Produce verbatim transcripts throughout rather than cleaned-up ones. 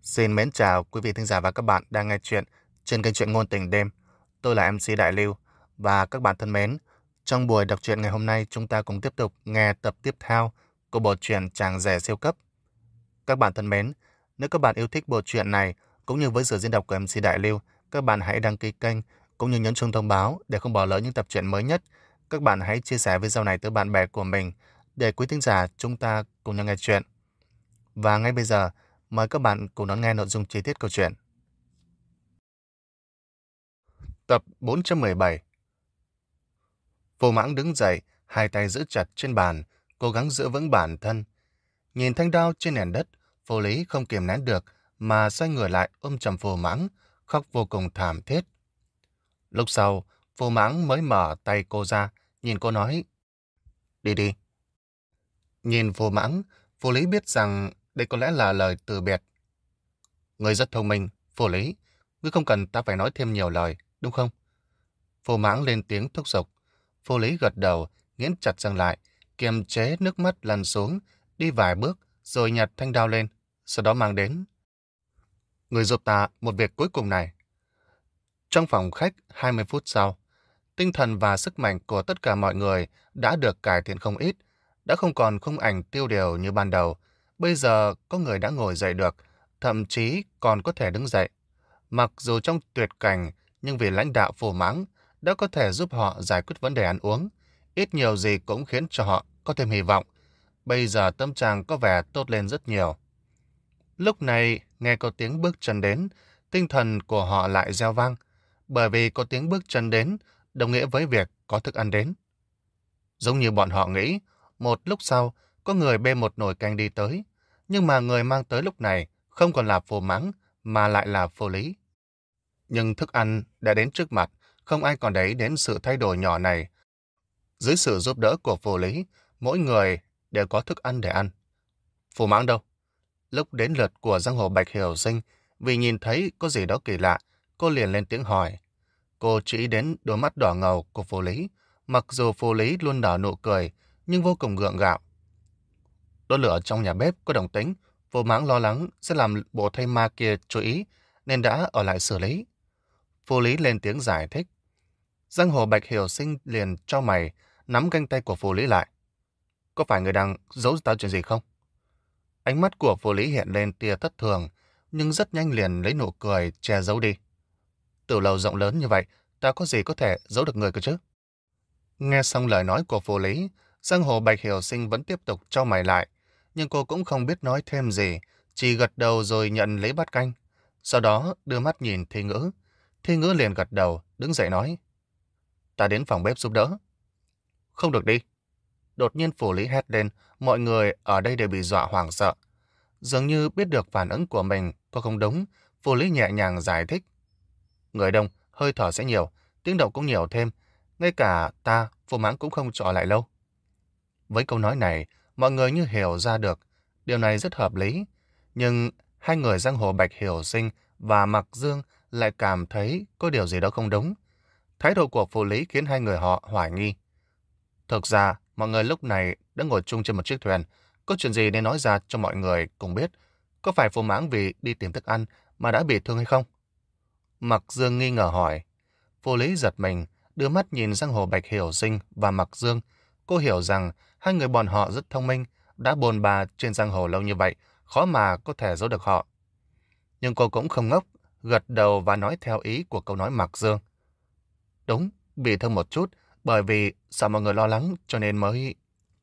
Xin mến chào quý vị thính giả và các bạn đang nghe chuyện trên kênh truyện ngôn tình đêm. Tôi là em xê Đại Lưu và các bạn thân mến, trong buổi đọc truyện ngày hôm nay chúng ta cùng tiếp tục nghe tập tiếp theo của bộ truyện Chàng rể siêu cấp. Các bạn thân mến, nếu các bạn yêu thích bộ truyện này cũng như với sự diễn đọc của em xê Đại Lưu, các bạn hãy đăng ký kênh cũng như nhấn chuông thông báo để không bỏ lỡ những tập truyện mới nhất. Các bạn hãy chia sẻ video này tới bạn bè của mình để quý thính giả chúng ta cùng nhau nghe chuyện. Và ngay bây giờ, mời các bạn cùng đón nghe nội dung chi tiết câu chuyện. Tập bốn trăm mười bảy. Vô Mãng đứng dậy, hai tay giữ chặt trên bàn, cố gắng giữ vững bản thân. Nhìn thanh đao trên nền đất, Vô Lý không kiềm nén được mà xoay người lại ôm chầm Vô Mãng, khóc vô cùng thảm thiết. Lúc sau, Vô Mãng mới mở tay cô ra, nhìn cô nói, đi đi. Nhìn Vô Mãng, Vô Lý biết rằng đây có lẽ là lời từ biệt. Ngươi rất thông minh, Vô Lý. Ngươi không cần ta phải nói thêm nhiều lời, đúng không? Vô Mãng lên tiếng thúc giục. Vô Lý gật đầu, nghiến chặt răng lại, kiềm chế nước mắt lăn xuống, đi vài bước, rồi nhặt thanh đao lên, sau đó mang đến. Ngươi giúp ta một việc cuối cùng này. Trong phòng khách, hai mươi phút sau, tinh thần và sức mạnh của tất cả mọi người đã được cải thiện không ít, đã không còn khung ảnh tiêu điều như ban đầu. Bây giờ có người đã ngồi dậy được, thậm chí còn có thể đứng dậy. Mặc dù trong tuyệt cảnh, nhưng vì lãnh đạo Vô Mãng đã có thể giúp họ giải quyết vấn đề ăn uống, ít nhiều gì cũng khiến cho họ có thêm hy vọng. Bây giờ tâm trạng có vẻ tốt lên rất nhiều. Lúc này, nghe có tiếng bước chân đến, tinh thần của họ lại reo vang, bởi vì có tiếng bước chân đến đồng nghĩa với việc có thức ăn đến. Giống như bọn họ nghĩ, một lúc sau, có người bê một nồi canh đi tới, nhưng mà người mang tới lúc này không còn là Vô Mãng, mà lại là Vô Lý. Nhưng thức ăn đã đến trước mặt, không ai còn để ý đến sự thay đổi nhỏ này. Dưới sự giúp đỡ của Vô Lý, mỗi người đều có thức ăn để ăn. Vô Mãng đâu? Lúc đến lượt của giang hồ Bạch Hiểu Sinh, vì nhìn thấy có gì đó kỳ lạ, cô liền lên tiếng hỏi. Cô chỉ đến đôi mắt đỏ ngầu của Vô Lý, mặc dù Vô Lý luôn nở nụ cười, nhưng vô cùng gượng gạo. Đốt lửa trong nhà bếp có động tĩnh, Vô Mãng lo lắng sẽ làm bộ thây ma kia chú ý, nên đã ở lại xử lý. Vô Lý lên tiếng giải thích. Giang hồ Bạch Hiểu Sinh liền cho mày, nắm cánh tay của Vô Lý lại. Có phải người đang giấu tao chuyện gì không? Ánh mắt của Vô Lý hiện lên tia thất thường, nhưng rất nhanh liền lấy nụ cười che giấu đi. Tử lầu rộng lớn như vậy, ta có gì có thể giấu được người cơ chứ? Nghe xong lời nói của Vô Lý, Giang hồ Bạch Hiểu Sinh vẫn tiếp tục cho mày lại, nhưng cô cũng không biết nói thêm gì, chỉ gật đầu rồi nhận lấy bát canh. Sau đó đưa mắt nhìn Thi Ngữ. Thi Ngữ liền gật đầu, đứng dậy nói. Ta đến phòng bếp giúp đỡ. Không được đi. Đột nhiên Vô Lý hét lên, mọi người ở đây đều bị dọa hoảng sợ. Dường như biết được phản ứng của mình có không đúng, Vô Lý nhẹ nhàng giải thích. Người đông, hơi thở sẽ nhiều, tiếng động cũng nhiều thêm. Ngay cả ta, Vô Mãng cũng không trọ lại lâu. Với câu nói này, mọi người như hiểu ra được. Điều này rất hợp lý. Nhưng hai người giang hồ Bạch Hiểu Sinh và Mạc Dương lại cảm thấy có điều gì đó không đúng. Thái độ của Vô Lý khiến hai người họ hoài nghi. Thực ra, mọi người lúc này đã ngồi chung trên một chiếc thuyền. Có chuyện gì nên nói ra cho mọi người cùng biết. Có phải Vô Mãng vì đi tìm thức ăn mà đã bị thương hay không? Mạc Dương nghi ngờ hỏi. Vô Lý giật mình, đưa mắt nhìn giang hồ Bạch Hiểu Sinh và Mạc Dương. Cô hiểu rằng hai người bọn họ rất thông minh, đã bồn bà trên giang hồ lâu như vậy, khó mà có thể giấu được họ. Nhưng cô cũng không ngốc, gật đầu và nói theo ý của câu nói Mạc Dương. Đúng, bị thương một chút, bởi vì sợ mọi người lo lắng cho nên mới...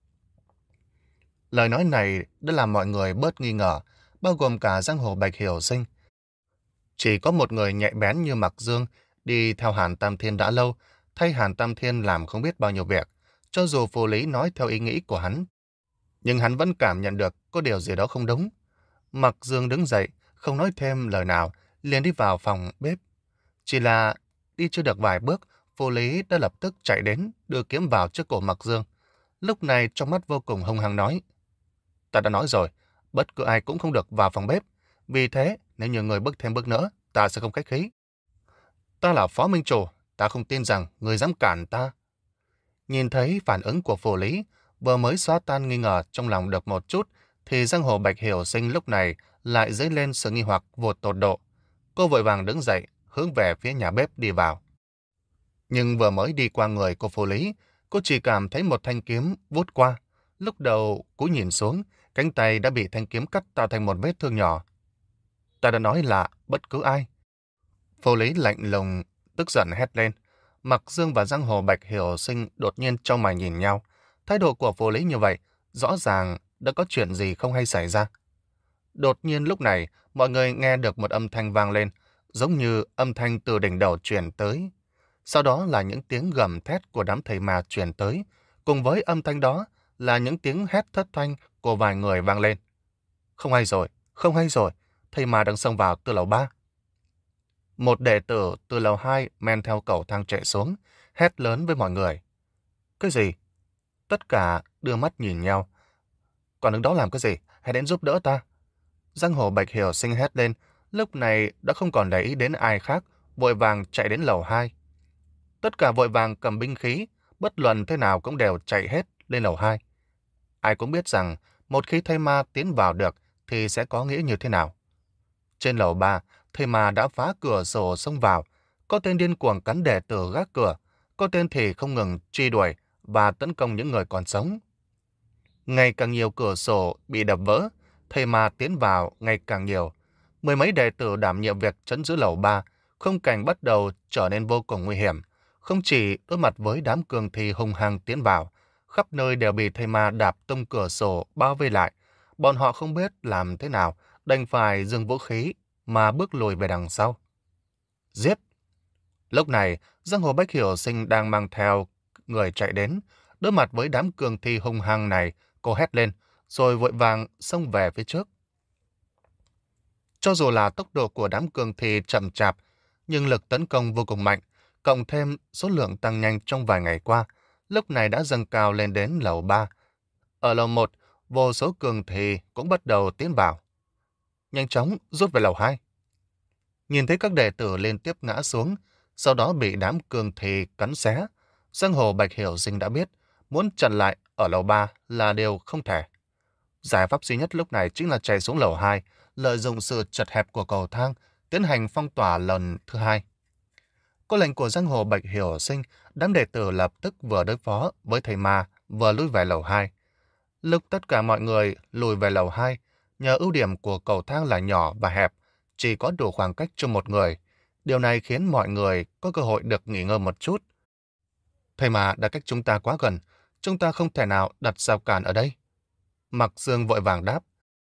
Lời nói này đã làm mọi người bớt nghi ngờ, bao gồm cả giang hồ Bạch Hiểu Sinh. Chỉ có một người nhạy bén như Mạc Dương đi theo Hàn Tam Thiên đã lâu, thay Hàn Tam Thiên làm không biết bao nhiêu việc, cho dù Vô Lý nói theo ý nghĩ của hắn. Nhưng hắn vẫn cảm nhận được có điều gì đó không đúng. Mạc Dương đứng dậy, không nói thêm lời nào, liền đi vào phòng bếp. Chỉ là đi chưa được vài bước, Vô Lý đã lập tức chạy đến, đưa kiếm vào trước cổ Mạc Dương. Lúc này trong mắt vô cùng hung hăng nói. Ta đã nói rồi, bất cứ ai cũng không được vào phòng bếp. Vì thế, nếu nhiều người bước thêm bước nữa, ta sẽ không khách khí. Ta là phó minh chủ, ta không tin rằng người dám cản ta. Nhìn thấy phản ứng của Vô Lý, vừa mới xóa tan nghi ngờ trong lòng được một chút, thì giang hồ Bạch Hiểu Sinh lúc này lại dấy lên sự nghi hoặc vụt tột độ. Cô vội vàng đứng dậy, hướng về phía nhà bếp đi vào. Nhưng vừa mới đi qua người của Phù Lý, cô chỉ cảm thấy một thanh kiếm vút qua. Lúc đầu cúi nhìn xuống, cánh tay đã bị thanh kiếm cắt tạo thành một vết thương nhỏ. Ta đã nói là bất cứ ai. Phù Lý lạnh lùng, tức giận hét lên. Mặc Dương và Giang Hồ Bạch Hiểu Sinh đột nhiên trao mày nhìn nhau. Thái độ của Phù Lý như vậy, rõ ràng đã có chuyện gì không hay xảy ra. Đột nhiên lúc này, mọi người nghe được một âm thanh vang lên, giống như âm thanh từ đỉnh đầu truyền tới. Sau đó là những tiếng gầm thét của đám thầy ma truyền tới, cùng với âm thanh đó là những tiếng hét thất thanh của vài người vang lên. Không hay rồi, không hay rồi, thầy ma đang xông vào từ lầu ba. Một đệ tử từ lầu hai men theo cầu thang chạy xuống, hét lớn với mọi người. Cái gì? Tất cả đưa mắt nhìn nhau. Còn đứng đó làm cái gì? Hãy đến giúp đỡ ta. Giang Hồ Bạch Hiểu Sinh hét lên, lúc này đã không còn để ý đến ai khác, vội vàng chạy đến lầu hai. Tất cả vội vàng cầm binh khí, bất luận thế nào cũng đều chạy hết lên lầu hai. Ai cũng biết rằng, một khi thây ma tiến vào được thì sẽ có nghĩa như thế nào. Trên lầu ba, thây ma đã phá cửa sổ xông vào. Có tên điên cuồng cắn đệ tử gác cửa, có tên thì không ngừng truy đuổi và tấn công những người còn sống. Ngày càng nhiều cửa sổ bị đập vỡ, thây ma tiến vào ngày càng nhiều. Mười mấy đệ tử đảm nhiệm việc trấn giữ lầu ba, khung cảnh bắt đầu trở nên vô cùng nguy hiểm. Không chỉ đối mặt với đám cường thi hung hăng tiến vào, khắp nơi đều bị thây ma đạp tung cửa sổ bao vây lại. Bọn họ không biết làm thế nào, đành phải dừng vũ khí mà bước lùi về đằng sau. Giết! Lúc này, Giang Hồ Bách Hiểu Sinh đang mang theo người chạy đến. Đối mặt với đám cường thi hung hăng này, cô hét lên, rồi vội vàng xông về phía trước. Cho dù là tốc độ của đám cường thi chậm chạp, nhưng lực tấn công vô cùng mạnh, cộng thêm số lượng tăng nhanh trong vài ngày qua, lúc này đã dâng cao lên đến lầu ba. Ở lầu một, vô số cường thi cũng bắt đầu tiến vào. Nhanh chóng rút về lầu hai. Nhìn thấy các đệ tử liên tiếp ngã xuống, sau đó bị đám cường thi cắn xé, Giang Hồ Bạch Hiểu Sinh đã biết, muốn chặn lại ở lầu ba là điều không thể. Giải pháp duy nhất lúc này chính là chạy xuống lầu hai, lợi dụng sự chật hẹp của cầu thang, tiến hành phong tỏa lần thứ hai. Có lệnh của Giang Hồ Bạch Hiểu Sinh, đám đệ tử lập tức vừa đối phó với thầy ma, vừa lui về lầu hai. Lúc tất cả mọi người lùi về lầu hai, nhờ ưu điểm của cầu thang là nhỏ và hẹp, chỉ có đủ khoảng cách cho một người. Điều này khiến mọi người có cơ hội được nghỉ ngơi một chút. Thầy ma đã cách chúng ta quá gần, chúng ta không thể nào đặt rào cản ở đây. Mặc Dương vội vàng đáp.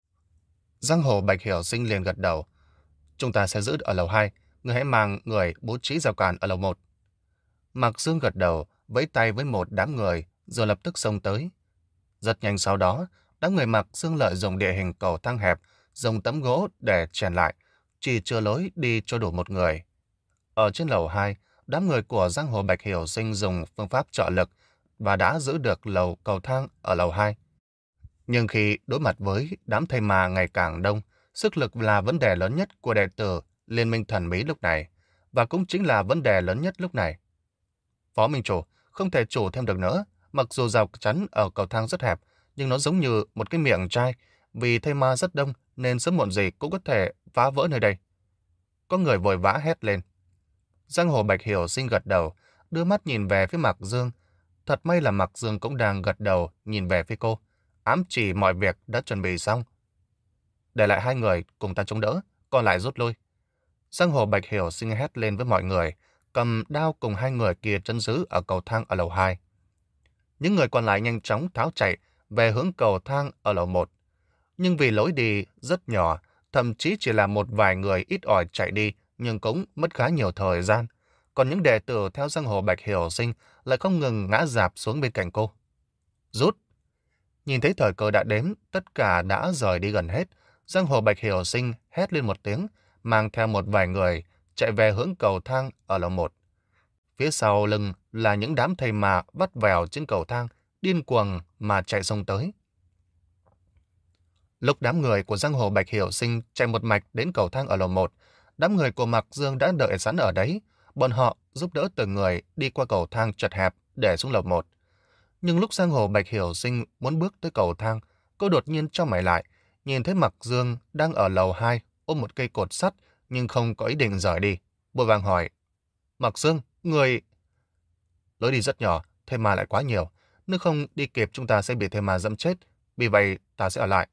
Giang Hồ Bạch Hiểu Sinh liền gật đầu. Chúng ta sẽ giữ ở lầu hai, người hãy mang người bố trí rào cản ở lầu một. Mặc Dương gật đầu, vẫy tay với một đám người, rồi lập tức xông tới. Rất nhanh sau đó, đám người Mặc Dương lợi dụng địa hình cầu thang hẹp, dùng tấm gỗ để chèn lại, chỉ chừa lối đi cho đủ một người. Ở trên lầu hai, đám người của Giang Hồ Bạch Hiểu Sinh dùng phương pháp trợ lực và đã giữ được lầu cầu thang ở lầu hai. Nhưng khi đối mặt với đám thầy ma ngày càng đông, sức lực là vấn đề lớn nhất của đệ tử Liên minh thần bí lúc này, và cũng chính là vấn đề lớn nhất lúc này. Phó Minh Chủ, không thể chủ thêm được nữa, mặc dù rào chắn ở cầu thang rất hẹp, nhưng nó giống như một cái miệng chai, vì thầy ma rất đông nên sớm muộn gì cũng có thể phá vỡ nơi đây. Có người vội vã hét lên. Giang Hồ Bạch Hiểu Sinh gật đầu, đưa mắt nhìn về phía Mạc Dương. Thật may là Mạc Dương cũng đang gật đầu nhìn về phía cô, ám chỉ mọi việc đã chuẩn bị xong. Để lại hai người cùng ta chống đỡ, còn lại rút lui. Giang Hồ Bạch Hiểu Sinh hét lên với mọi người, cầm đao cùng hai người kia trấn giữ ở cầu thang ở lầu hai. Những người còn lại nhanh chóng tháo chạy về hướng cầu thang ở lầu một. Nhưng vì lối đi rất nhỏ, thậm chí chỉ là một vài người ít ỏi chạy đi, nhưng cũng mất khá nhiều thời gian. Còn những đệ tử theo Giang Hồ Bạch Hiểu Sinh lại không ngừng ngã rạp xuống bên cạnh cô. Rút! Nhìn thấy thời cơ đã đến, tất cả đã rời đi gần hết. Giang Hồ Bạch Hiểu Sinh hét lên một tiếng, mang theo một vài người chạy về hướng cầu thang ở lầu một. Phía sau lưng là những đám thầy ma vắt vẻo trên cầu thang, điên cuồng mà chạy xông tới. Lúc đám người của Giang Hồ Bạch Hiểu Sinh chạy một mạch đến cầu thang ở lầu một, đám người của Mạc Dương đã đợi sẵn ở đấy. Bọn họ giúp đỡ từng người đi qua cầu thang chật hẹp để xuống lầu một. Nhưng lúc Giang Hồ Bạch Hiểu Sinh muốn bước tới cầu thang, cô đột nhiên cho mày lại, nhìn thấy Mạc Dương đang ở lầu hai ôm một cây cột sắt nhưng không có ý định rời đi, vội vàng hỏi: Mạc Dương, người... Lối đi rất nhỏ, Thây Ma lại quá nhiều. Nếu không đi kịp chúng ta sẽ bị Thây Ma dẫm chết. Vì vậy ta sẽ ở lại.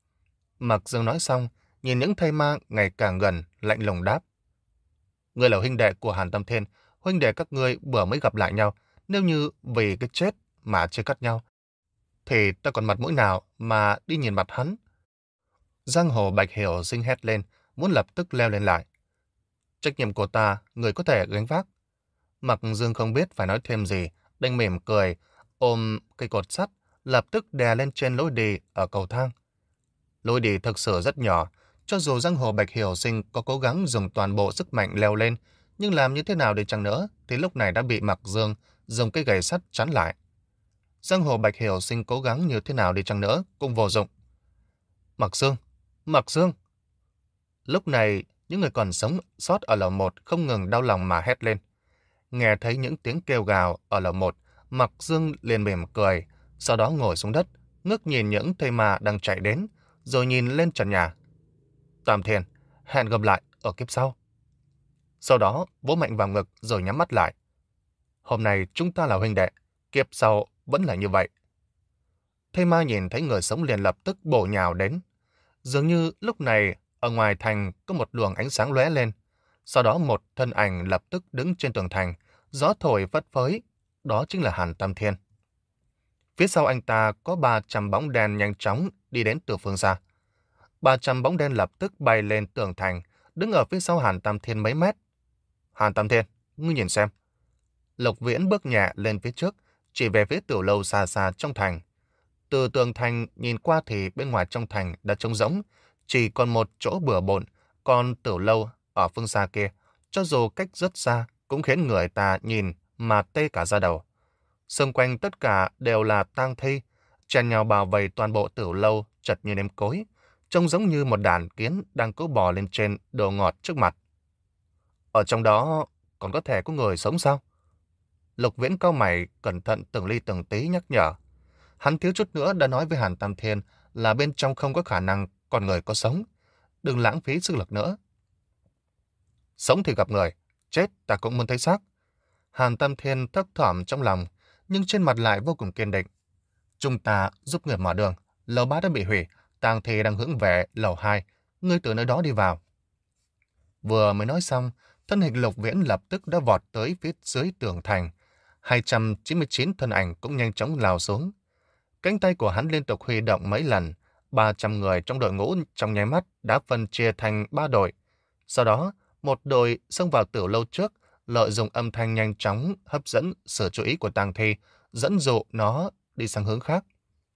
Mạc Dương nói xong, nhìn những Thây Ma ngày càng gần, lạnh lùng đáp: Ngươi là huynh đệ của Hàn Tam Thiên. Huynh đệ các ngươi vừa mới gặp lại nhau. Nếu như vì cái chết mà chưa cắt nhau, thì ta còn mặt mũi nào mà đi nhìn mặt hắn? Giang hồ Bạch Hiểu Sinh hét lên, muốn lập tức leo lên lại. Trách nhiệm của ta, người có thể gánh vác. Mạc Dương không biết phải nói thêm gì, đành mỉm cười, ôm cây cột sắt, lập tức đè lên trên lối đi ở cầu thang. Lối đi thực sự rất nhỏ, cho dù giang hồ Bạch Hiểu Sinh có cố gắng dùng toàn bộ sức mạnh leo lên, nhưng làm như thế nào đi chăng nữa, thì lúc này đã bị Mạc Dương dùng cây gậy sắt chắn lại. Giang hồ Bạch Hiểu Sinh cố gắng như thế nào đi chăng nữa cũng vô dụng. Mạc Dương, Mạc Dương. Lúc này, những người còn sống sót ở lầu một không ngừng đau lòng mà hét lên. Nghe thấy những tiếng kêu gào ở lầu một, Mạc Dương liền mỉm cười, sau đó ngồi xuống đất, ngước nhìn những Thây Ma đang chạy đến, rồi nhìn lên trần nhà. Tam Thiên, hẹn gặp lại ở kiếp sau. Sau đó, vỗ mạnh vào ngực rồi nhắm mắt lại. Hôm nay chúng ta là huynh đệ, kiếp sau vẫn là như vậy. Thây Ma nhìn thấy người sống liền lập tức bổ nhào đến. Dường như lúc này, ở ngoài thành có một luồng ánh sáng lóe lên. Sau đó một thân ảnh lập tức đứng trên tường thành, gió thổi phất phới, đó chính là Hàn Tam Thiên. Phía sau anh ta có ba trăm bóng đen nhanh chóng đi đến từ phương xa. ba trăm bóng đen lập tức bay lên tường thành, đứng ở phía sau Hàn Tam Thiên mấy mét. Hàn Tam Thiên, ngươi nhìn xem. Lộc Viễn bước nhẹ lên phía trước, chỉ về phía tiểu lâu xa xa trong thành. Từ tường thành nhìn qua thì bên ngoài trong thành đã trống rỗng, chỉ còn một chỗ bừa bộn, còn tiểu lâu ở phương xa kia, cho dù cách rất xa, cũng khiến người ta nhìn mà tê cả da đầu. Xung quanh tất cả đều là tang thi, chen nhau bao vây toàn bộ tiểu lâu chật như nêm cối, trông giống như một đàn kiến đang cố bò lên trên đồ ngọt trước mặt. Ở trong đó còn có thể có người sống sao? Lục Viễn cau mày cẩn thận từng ly từng tí nhắc nhở. Hắn thiếu chút nữa đã nói với Hàn Tam Thiên là bên trong không có khả năng còn người có sống. Đừng lãng phí sức lực nữa. Sống thì gặp người, chết ta cũng muốn thấy xác. Hàn Tam Thiên thấp thỏm trong lòng, nhưng trên mặt lại vô cùng kiên định. Chúng ta giúp người mở đường, lầu ba đã bị hủy, tang thi đang hướng về lầu hai, ngươi từ nơi đó đi vào. Vừa mới nói xong, thân hình Lục Viễn lập tức đã vọt tới phía dưới tường thành. hai trăm chín mươi chín thân ảnh cũng nhanh chóng lao xuống. Cánh tay của hắn liên tục huy động mấy lần, ba trăm người trong đội ngũ trong nháy mắt đã phân chia thành ba đội. Sau đó, một đội xông vào tiểu lâu trước, lợi dụng âm thanh nhanh chóng hấp dẫn sự chú ý của tang thi, dẫn dụ nó đi sang hướng khác.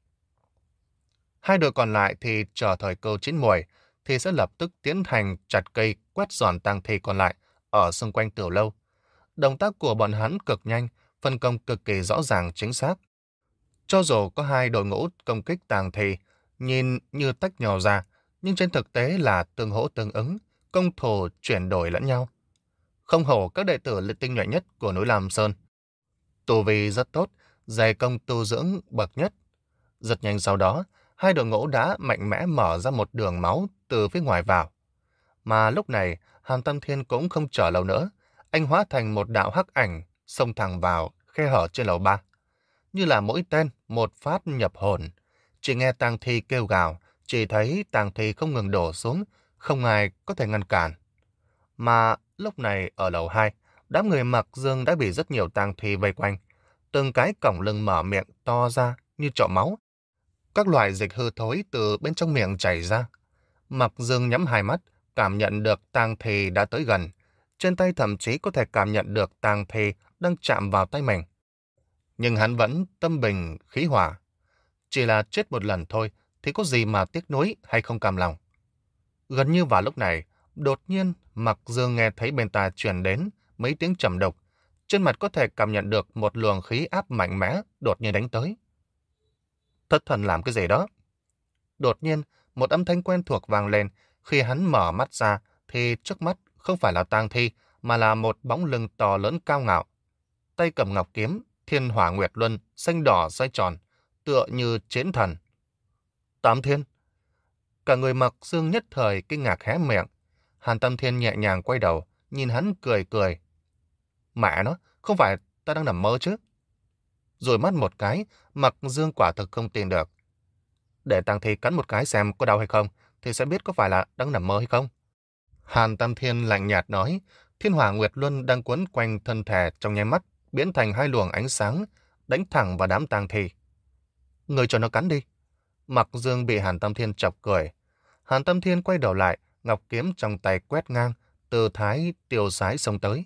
Hai đội còn lại thì chờ thời cơ chín muồi, thì sẽ lập tức tiến hành chặt cây quét dọn tang thi còn lại ở xung quanh tiểu lâu. Động tác của bọn hắn cực nhanh, phân công cực kỳ rõ ràng chính xác. Cho dù có hai đội ngũ công kích tang thi, nhìn như tách nhỏ ra, nhưng trên thực tế là tương hỗ tương ứng, công thủ chuyển đổi lẫn nhau. Không hổ các đệ tử tinh nhuệ nhất của núi Lam Sơn. Tu vi rất tốt, dày công tu dưỡng bậc nhất. Rất nhanh sau đó, hai đội ngũ đã mạnh mẽ mở ra một đường máu từ phía ngoài vào. Mà lúc này, Hàn Tam Thiên cũng không chờ lâu nữa. Anh hóa thành một đạo hắc ảnh, xông thẳng vào khe hở trên lầu ba. Như là mỗi tên, một phát nhập hồn. Chỉ nghe tang thi kêu gào, chỉ thấy tang thi không ngừng đổ xuống, không ai có thể ngăn cản. Mà lúc này ở lầu hai, đám người Mạc Dương đã bị rất nhiều tang thi vây quanh. Từng cái cổng lưng mở miệng to ra như chọ máu. Các loại dịch hư thối từ bên trong miệng chảy ra. Mạc Dương nhắm hai mắt, cảm nhận được tang thi đã tới gần. Trên tay thậm chí có thể cảm nhận được tang thi đang chạm vào tay mình. Nhưng hắn vẫn tâm bình khí hòa. Chỉ là chết một lần thôi thì có gì mà tiếc nuối hay không cam lòng. Gần như vào lúc này, đột nhiên Mạc Dương nghe thấy bên tai truyền đến mấy tiếng trầm đục. Trên mặt có thể cảm nhận được một luồng khí áp mạnh mẽ đột nhiên đánh tới. Thất thần làm cái gì đó? Đột nhiên, một âm thanh quen thuộc vang lên. Khi hắn mở mắt ra thì trước mắt không phải là tang thi mà là một bóng lưng to lớn cao ngạo. Tay cầm ngọc kiếm, thiên hỏa nguyệt luân, xanh đỏ xoay tròn, tựa như chiến thần. Tám Thiên. Cả người Mặc Dương nhất thời kinh ngạc hé miệng. Hàn Tam Thiên nhẹ nhàng quay đầu, nhìn hắn cười cười. Mẹ nó, không phải ta đang nằm mơ chứ? Rồi mắt một cái, Mặc Dương quả thực không tin được. Để tang thi cắn một cái xem có đau hay không, thì sẽ biết có phải là đang nằm mơ hay không. Hàn Tam Thiên lạnh nhạt nói, thiên hỏa nguyệt luân đang quấn quanh thân thể trong nháy mắt, biến thành hai luồng ánh sáng, đánh thẳng vào đám tang thi. Người cho nó cắn đi. Mặc Dương bị Hàn Tam Thiên chọc cười. Hàn Tam Thiên quay đầu lại, ngọc kiếm trong tay quét ngang, tư thái tiêu sái xông tới.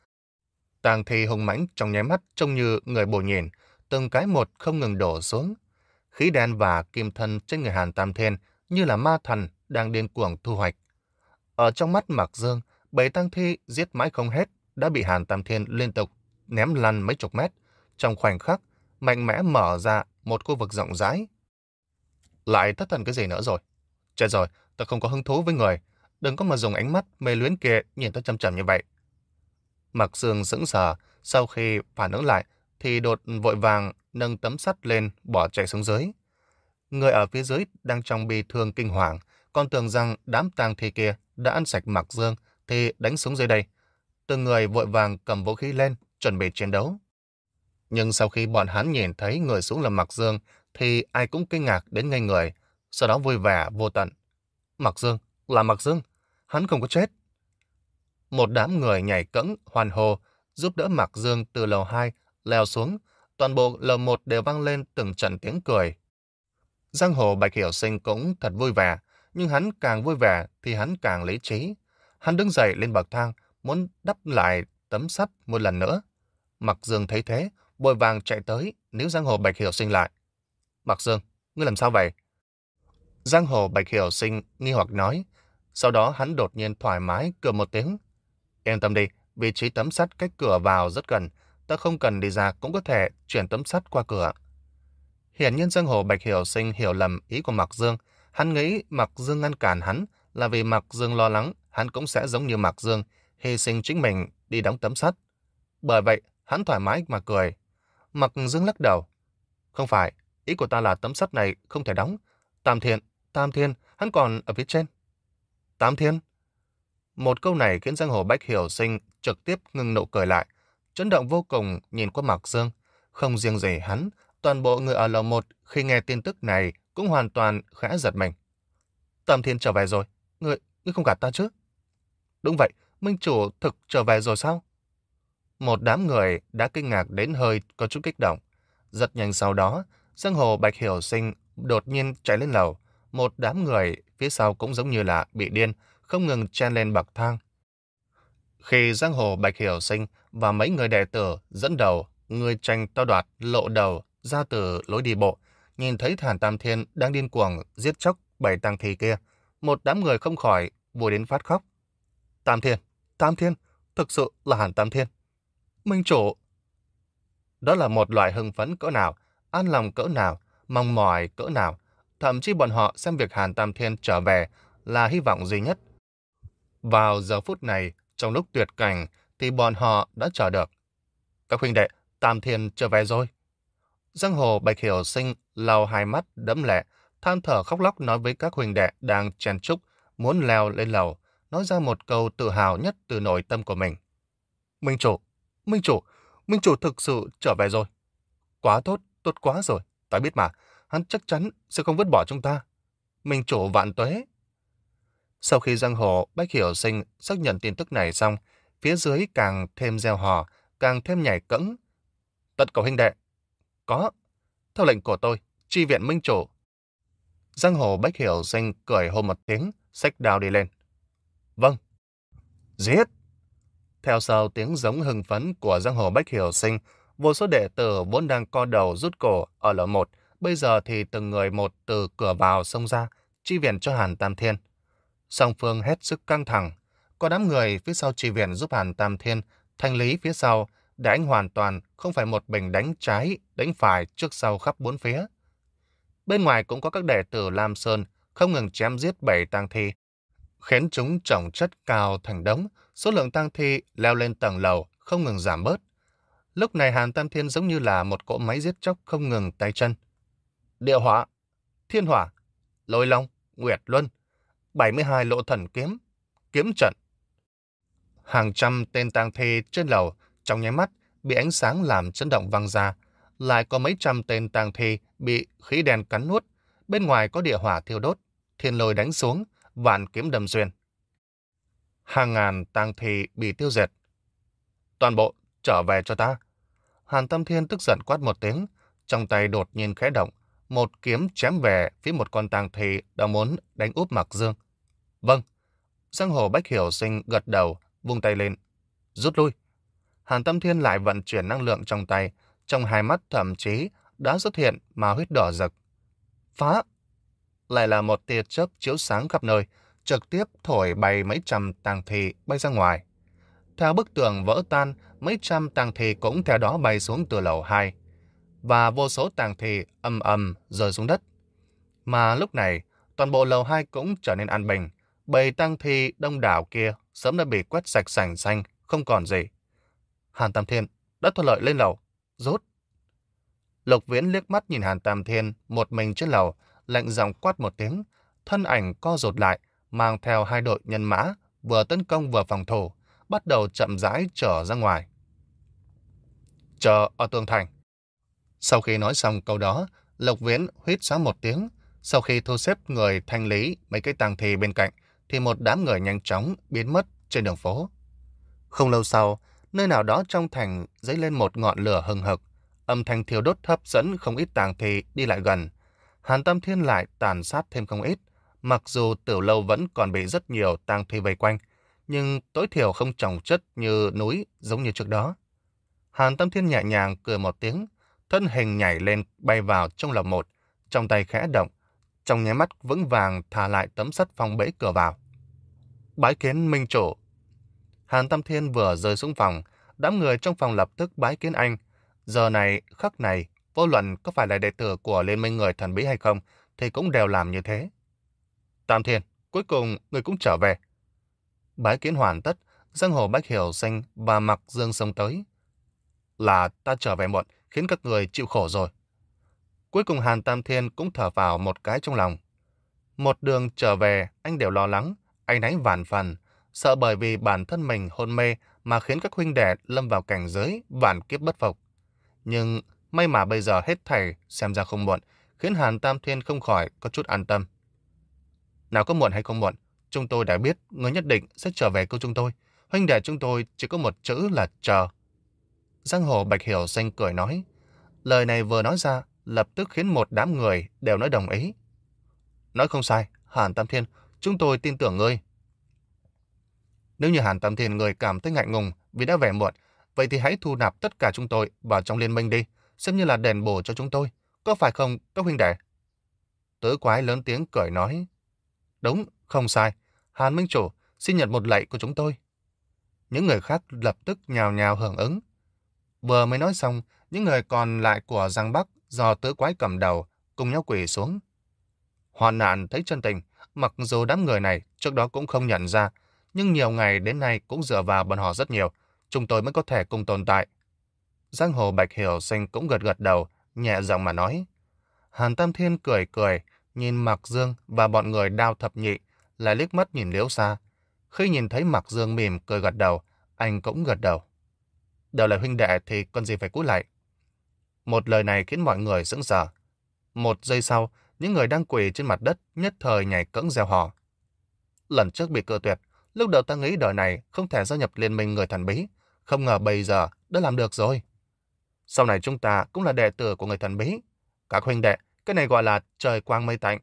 Tang thi hung mãnh trong nháy mắt trông như người bồ nhìn, từng cái một không ngừng đổ xuống. Khí đen và kim thân trên người Hàn Tam Thiên như là ma thần đang điên cuồng thu hoạch. Ở trong mắt Mặc Dương, bầy tang thi giết mãi không hết đã bị Hàn Tam Thiên liên tục ném lăn mấy chục mét. Trong khoảnh khắc, mạnh mẽ mở ra một khu vực rộng rãi. Lại thất thần cái gì nữa rồi? Chết rồi, ta không có hứng thú với người. Đừng có mà dùng ánh mắt mê luyến kia nhìn ta chăm chăm như vậy. Mặc Dương sững sờ, sau khi phản ứng lại thì đột vội vàng nâng tấm sắt lên bỏ chạy xuống dưới. Người ở phía dưới đang trong bi thương kinh hoàng, còn tưởng rằng đám tang thi kia đã ăn sạch Mặc Dương thì đánh xuống dưới đây. Từng người vội vàng cầm vũ khí lên, chuẩn bị chiến đấu. Nhưng sau khi bọn hắn nhìn thấy người xuống là Mặc Dương thì ai cũng kinh ngạc đến ngây người, sau đó vui vẻ vô tận. Mặc Dương, là Mặc Dương, hắn không có chết. Một đám người nhảy cẫng, hoan hô, giúp đỡ Mặc Dương từ lầu hai leo xuống, toàn bộ lầu một đều vang lên từng trận tiếng cười. Giang hồ Bạch Hiểu Sinh cũng thật vui vẻ, nhưng hắn càng vui vẻ thì hắn càng lý trí. Hắn đứng dậy lên bậc thang, muốn đắp lại tấm sắt một lần nữa. Mặc Dương thấy thế, vội vàng chạy tới, níu Giang hồ Bạch Hiểu Sinh lại. Mặc Dương, ngươi làm sao vậy? Giang hồ Bạch Hiểu Sinh nghi hoặc nói, sau đó hắn đột nhiên thoải mái cười một tiếng. Yên tâm đi, vị trí tấm sắt cách cửa vào rất gần, ta không cần đi ra cũng có thể chuyển tấm sắt qua cửa. Hiển nhiên Giang hồ Bạch Hiểu Sinh hiểu lầm ý của Mặc Dương. Hắn nghĩ Mặc Dương ngăn cản hắn là vì Mặc Dương lo lắng hắn cũng sẽ giống như Mặc Dương, hy sinh chính mình đi đóng tấm sắt. Bởi vậy, hắn thoải mái mà cười. Mặc Dương lắc đầu. Không phải, ý của ta là tấm sắt này không thể đóng. Tam Thiên, Tam Thiên, hắn còn ở phía trên. Tam Thiên? Một câu này khiến Giang hồ Bạch Hiểu Sinh trực tiếp ngừng nụ cười lại, chấn động vô cùng nhìn qua Mặc Dương. Không riêng gì hắn, toàn bộ người ở lầu một khi nghe tin tức này cũng hoàn toàn khẽ giật mình. Tam Thiên trở về rồi, ngươi, ngươi không gạt ta chứ? Đúng vậy, Minh Chủ thực trở về rồi sao? Một đám người đã kinh ngạc đến hơi có chút kích động. Rất nhanh sau đó, Giang hồ Bạch Hiểu Sinh đột nhiên chạy lên lầu. Một đám người phía sau cũng giống như là bị điên, không ngừng chen lên bậc thang. Khi Giang hồ Bạch Hiểu Sinh và mấy người đệ tử dẫn đầu, người tranh to đoạt lộ đầu ra từ lối đi bộ, nhìn thấy Hàn Tam Thiên đang điên cuồng giết chóc bảy tang thi kia, một đám người không khỏi vui đến phát khóc. Tam Thiên, Tam Thiên, thực sự là Hàn Tam Thiên. Minh Chủ! Đó là một loại hưng phấn cỡ nào, an lòng cỡ nào, mong mỏi cỡ nào. Thậm chí bọn họ xem việc Hàn Tam Thiên trở về là hy vọng duy nhất. Vào giờ phút này, trong lúc tuyệt cảnh, thì bọn họ đã chờ được. Các huynh đệ, Tam Thiên trở về rồi. Giang hồ Bạch Hiểu Sinh lau hai mắt đẫm lệ, than thở khóc lóc nói với các huynh đệ đang chen chúc, muốn leo lên lầu, nói ra một câu tự hào nhất từ nội tâm của mình. Minh Chủ, Minh Chủ, Minh Chủ thực sự trở về rồi. Quá tốt, tốt quá rồi. Ta biết mà, hắn chắc chắn sẽ không vứt bỏ chúng ta. Minh Chủ vạn tuế. Sau khi Giang hồ Bạch Hiểu Sinh xác nhận tin tức này xong, phía dưới càng thêm reo hò, càng thêm nhảy cẫng. Tất cả huynh đệ. Có. Theo lệnh của tôi, chi viện Minh Chủ. Giang hồ Bạch Hiểu Sinh cười hô một tiếng, xách đao đi lên. Vâng. Giết. Theo sau tiếng giống hưng phấn của Giang hồ Bạch Hiểu Sinh, vô số đệ tử vốn đang co đầu rút cổ ở lầu một, bây giờ thì từng người một từ cửa vào xông ra, chi viện cho Hàn Tam Thiên. Song phương hết sức căng thẳng, có đám người phía sau chi viện giúp Hàn Tam Thiên thanh lý phía sau, để anh hoàn toàn không phải một bình đánh trái, đánh phải trước sau khắp bốn phía. Bên ngoài cũng có các đệ tử Lam Sơn không ngừng chém giết bảy tang thi, khiến chúng chồng chất cao thành đống, số lượng tang thi leo lên tầng lầu không ngừng giảm bớt. Lúc này Hàn Tam Thiên giống như là một cỗ máy giết chóc không ngừng tay chân. Địa hỏa, thiên hỏa, lôi long, Nguyệt Luân, bảy mươi hai lộ thần kiếm, kiếm trận. Hàng trăm tên tang thi trên lầu trong nháy mắt bị ánh sáng làm chấn động văng ra, lại có mấy trăm tên tang thi bị khí đen cắn nuốt, bên ngoài có địa hỏa thiêu đốt, thiên lôi đánh xuống, vạn kiếm đâm xuyên. Hàng ngàn tang thi bị tiêu diệt. Toàn bộ trở về cho ta. Hàn Tâm Thiên tức giận quát một tiếng, trong tay đột nhiên khẽ động, một kiếm chém về phía một con tang thi đang muốn đánh úp Mạc Dương. Vâng. Giang Hồ Bách Hiểu Sinh gật đầu, vung tay lên. Rút lui. Hàn Tâm Thiên lại vận chuyển năng lượng trong tay, trong hai mắt thậm chí đã xuất hiện ma huyết đỏ rực. Phá! Lại là một tia chớp chiếu sáng khắp nơi, trực tiếp thổi bay mấy trăm tang thi bay ra ngoài. Theo bức tường vỡ tan, mấy trăm tang thi cũng theo đó bay xuống từ lầu hai, và vô số tang thi ầm ầm rơi xuống đất. Mà lúc này, toàn bộ lầu hai cũng trở nên an bình, bầy tang thi đông đảo kia sớm đã bị quét sạch sành xanh, không còn gì. Hàn Tam Thiên đã thuận lợi lên lầu, rút. Lục Viễn liếc mắt nhìn Hàn Tam Thiên một mình trên lầu, lạnh giọng quát một tiếng, thân ảnh co rụt lại, mang theo hai đội nhân mã, vừa tấn công vừa phòng thủ, bắt đầu chậm rãi trở ra ngoài. Chờ ở tường thành. Sau khi nói xong câu đó, Lục Viễn huýt sáo một tiếng. Sau khi thu xếp người thanh lý mấy cái tang thi bên cạnh, thì một đám người nhanh chóng biến mất trên đường phố. Không lâu sau, nơi nào đó trong thành dấy lên một ngọn lửa hừng hực, âm thanh thiêu đốt hấp dẫn không ít tang thi đi lại gần. Hàn Tâm Thiên lại tàn sát thêm không ít. Mặc dù Tiểu Lâu vẫn còn bị rất nhiều tang thi vây quanh, nhưng tối thiểu không chồng chất như núi giống như trước đó. Hàn Tâm Thiên nhẹ nhàng cười một tiếng, thân hình nhảy lên bay vào trong lầu một, trong tay khẽ động, trong nháy mắt vững vàng thả lại tấm sắt phong bẫy cửa vào. Bái kiến minh chủ. Hàn Tâm Thiên vừa rơi xuống phòng, đám người trong phòng lập tức bái kiến anh. Giờ này, khắc này, vô luận có phải là đệ tử của Liên minh người thần bí hay không, thì cũng đều làm như thế. Tam Thiên, cuối cùng người cũng trở về. Bái kiến hoàn tất, Giang Hồ Bách Hiểu Sinh và Mạc Dương xông tới. Là ta trở về muộn, khiến các người chịu khổ rồi. Cuối cùng Hàn Tam Thiên cũng thở vào một cái trong lòng. Một đường trở về, anh đều lo lắng, anh náy vạn phần, sợ bởi vì bản thân mình hôn mê mà khiến các huynh đệ lâm vào cảnh giới vạn kiếp bất phục. Nhưng may mà bây giờ hết thảy xem ra không muộn, khiến Hàn Tam Thiên không khỏi có chút an tâm. Nào có muộn hay không muộn, chúng tôi đã biết người nhất định sẽ trở về cứu chúng tôi. Huynh đệ chúng tôi chỉ có một chữ là chờ. Giang Hồ Bạch Hiểu Sinh cười nói. Lời này vừa nói ra, lập tức khiến một đám người đều nói đồng ý. Nói không sai, Hàn Tam Thiên, chúng tôi tin tưởng ngươi. Nếu như Hàn Tam Thiên người cảm thấy ngại ngùng vì đã về muộn, vậy thì hãy thu nạp tất cả chúng tôi vào trong liên minh đi, xem như là đền bù cho chúng tôi. Có phải không, các huynh đệ? Tứ Quái lớn tiếng cười nói. Đúng, không sai. Hàn Minh Chủ, xin nhận một lạy của chúng tôi. Những người khác lập tức nhào nhào hưởng ứng. Vừa mới nói xong, những người còn lại của Giang Bắc do Tứ Quái cầm đầu cùng nhau quỳ xuống. Hoạn Nạn thấy chân tình, mặc dù đám người này trước đó cũng không nhận ra, nhưng nhiều ngày đến nay cũng dựa vào bọn họ rất nhiều, chúng tôi mới có thể cùng tồn tại. Giang Hồ Bạch Hiểu Sinh cũng gật gật đầu, nhẹ giọng mà nói. Hàn Tam Thiên cười cười, nhìn Mạc Dương và bọn người Đao Thập Nhị, lại liếc mắt nhìn Liễu Sa. Khi nhìn thấy Mạc Dương mỉm cười gật đầu, anh cũng gật đầu. Đều là huynh đệ thì còn gì phải cúi lại. Một lời này khiến mọi người sững sờ. Một giây sau, những người đang quỳ trên mặt đất nhất thời nhảy cẫng reo hò. Lần trước bị cự tuyệt, lúc đầu ta nghĩ đời này không thể gia nhập liên minh người thần bí, không ngờ bây giờ đã làm được rồi. Sau này chúng ta cũng là đệ tử của người thần bí. Các huynh đệ, cái này gọi là trời quang mây tạnh.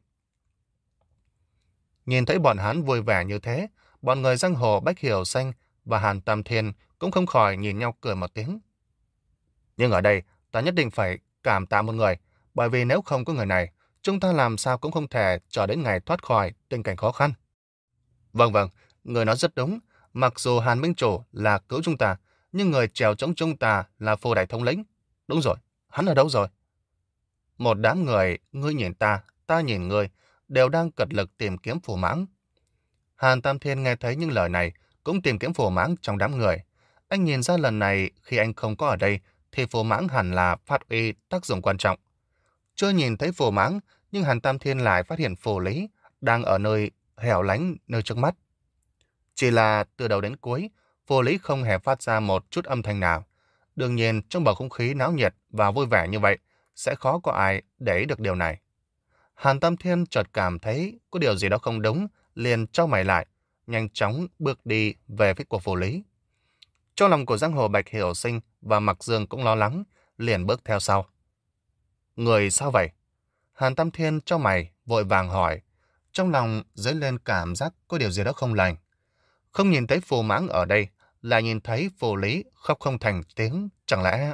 Nhìn thấy bọn hắn vui vẻ như thế, bọn người Giang Hồ Bách Hiểu Sinh và Hàn Tam Thiên cũng không khỏi nhìn nhau cười một tiếng. Nhưng ở đây, ta nhất định phải cảm tạ một người, bởi vì nếu không có người này, chúng ta làm sao cũng không thể chờ đến ngày thoát khỏi tình cảnh khó khăn. Vâng vâng, người nói rất đúng. Mặc dù Hàn Minh Chủ là cứu chúng ta, nhưng người trèo chống chúng ta là Phù Đại Thống Lĩnh. Đúng rồi, hắn ở đâu rồi? Một đám người, ngươi nhìn ta, ta nhìn ngươi, đều đang cật lực tìm kiếm Phù Mãng. Hàn Tam Thiên nghe thấy những lời này, cũng tìm kiếm Phù Mãng trong đám người. Anh nhìn ra lần này khi anh không có ở đây, thì Phù Mãng hẳn là phát huy tác dụng quan trọng. Chưa nhìn thấy Phù Mãng, nhưng Hàn Tam Thiên lại phát hiện Phù Lý đang ở nơi hẻo lánh nơi trước mắt. Chỉ là từ đầu đến cuối, Phù Lý không hề phát ra một chút âm thanh nào. Đương nhiên, trong bầu không khí náo nhiệt và vui vẻ như vậy, sẽ khó có ai để ý được điều này. Hàn Tam Thiên chợt cảm thấy có điều gì đó không đúng, liền chau mày lại, nhanh chóng bước đi về phía của Phù Lý. Trong lòng của giang hồ Bạch Hiểu Sinh và Mặc Dương cũng lo lắng, liền bước theo sau. Người sao vậy? Hàn Tam Thiên chau mày, vội vàng hỏi, trong lòng dấy lên cảm giác có điều gì đó không lành. Không nhìn thấy Phù Mãng ở đây, lại nhìn thấy Phù Lý khóc không thành tiếng, chẳng lẽ...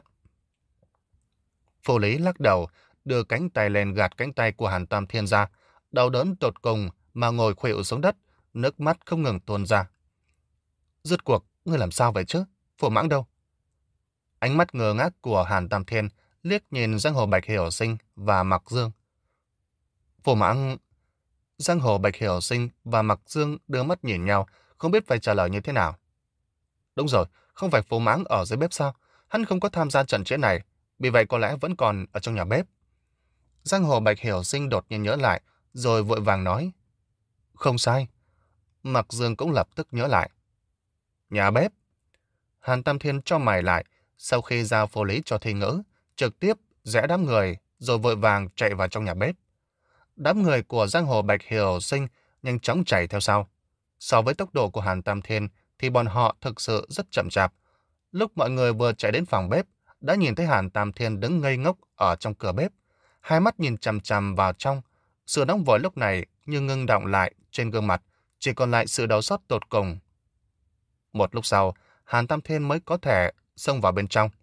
Phù Lý lắc đầu, đưa cánh tay lên gạt cánh tay của Hàn Tam Thiên ra, đau đớn tột cùng mà ngồi khuỵu xuống đất, nước mắt không ngừng tuôn ra. Rốt cuộc, ngươi làm sao vậy chứ? Phù Mãng đâu? Ánh mắt ngơ ngác của Hàn Tam Thiên liếc nhìn giang hồ Bạch Hiểu Sinh và Mặc Dương. Phù Mãng... Giang hồ Bạch Hiểu Sinh và Mặc Dương đưa mắt nhìn nhau, không biết phải trả lời như thế nào. Đúng rồi, không phải Phù Mãng ở dưới bếp sao? Hắn không có tham gia trận chiến này, vì vậy có lẽ vẫn còn ở trong nhà bếp. Giang hồ Bạch Hiểu Sinh đột nhiên nhớ lại, rồi vội vàng nói. Không sai. Mặc Dương cũng lập tức nhớ lại. Nhà bếp. Hàn Tam Thiên cho mày lại, sau khi giao Phù Lý cho thi ngữ, trực tiếp rẽ đám người, rồi vội vàng chạy vào trong nhà bếp. Đám người của giang hồ Bạch Hiểu Sinh nhanh chóng chạy theo sau. So với tốc độ của Hàn Tam Thiên thì bọn họ thực sự rất chậm chạp. Lúc mọi người vừa chạy đến phòng bếp, đã nhìn thấy Hàn Tam Thiên đứng ngây ngốc ở trong cửa bếp, hai mắt nhìn chằm chằm vào trong. Sự nóng vội lúc này như ngưng đọng lại trên gương mặt, chỉ còn lại sự đau xót tột cùng. Một lúc sau, Hàn Tam Thiên mới có thể xông vào bên trong.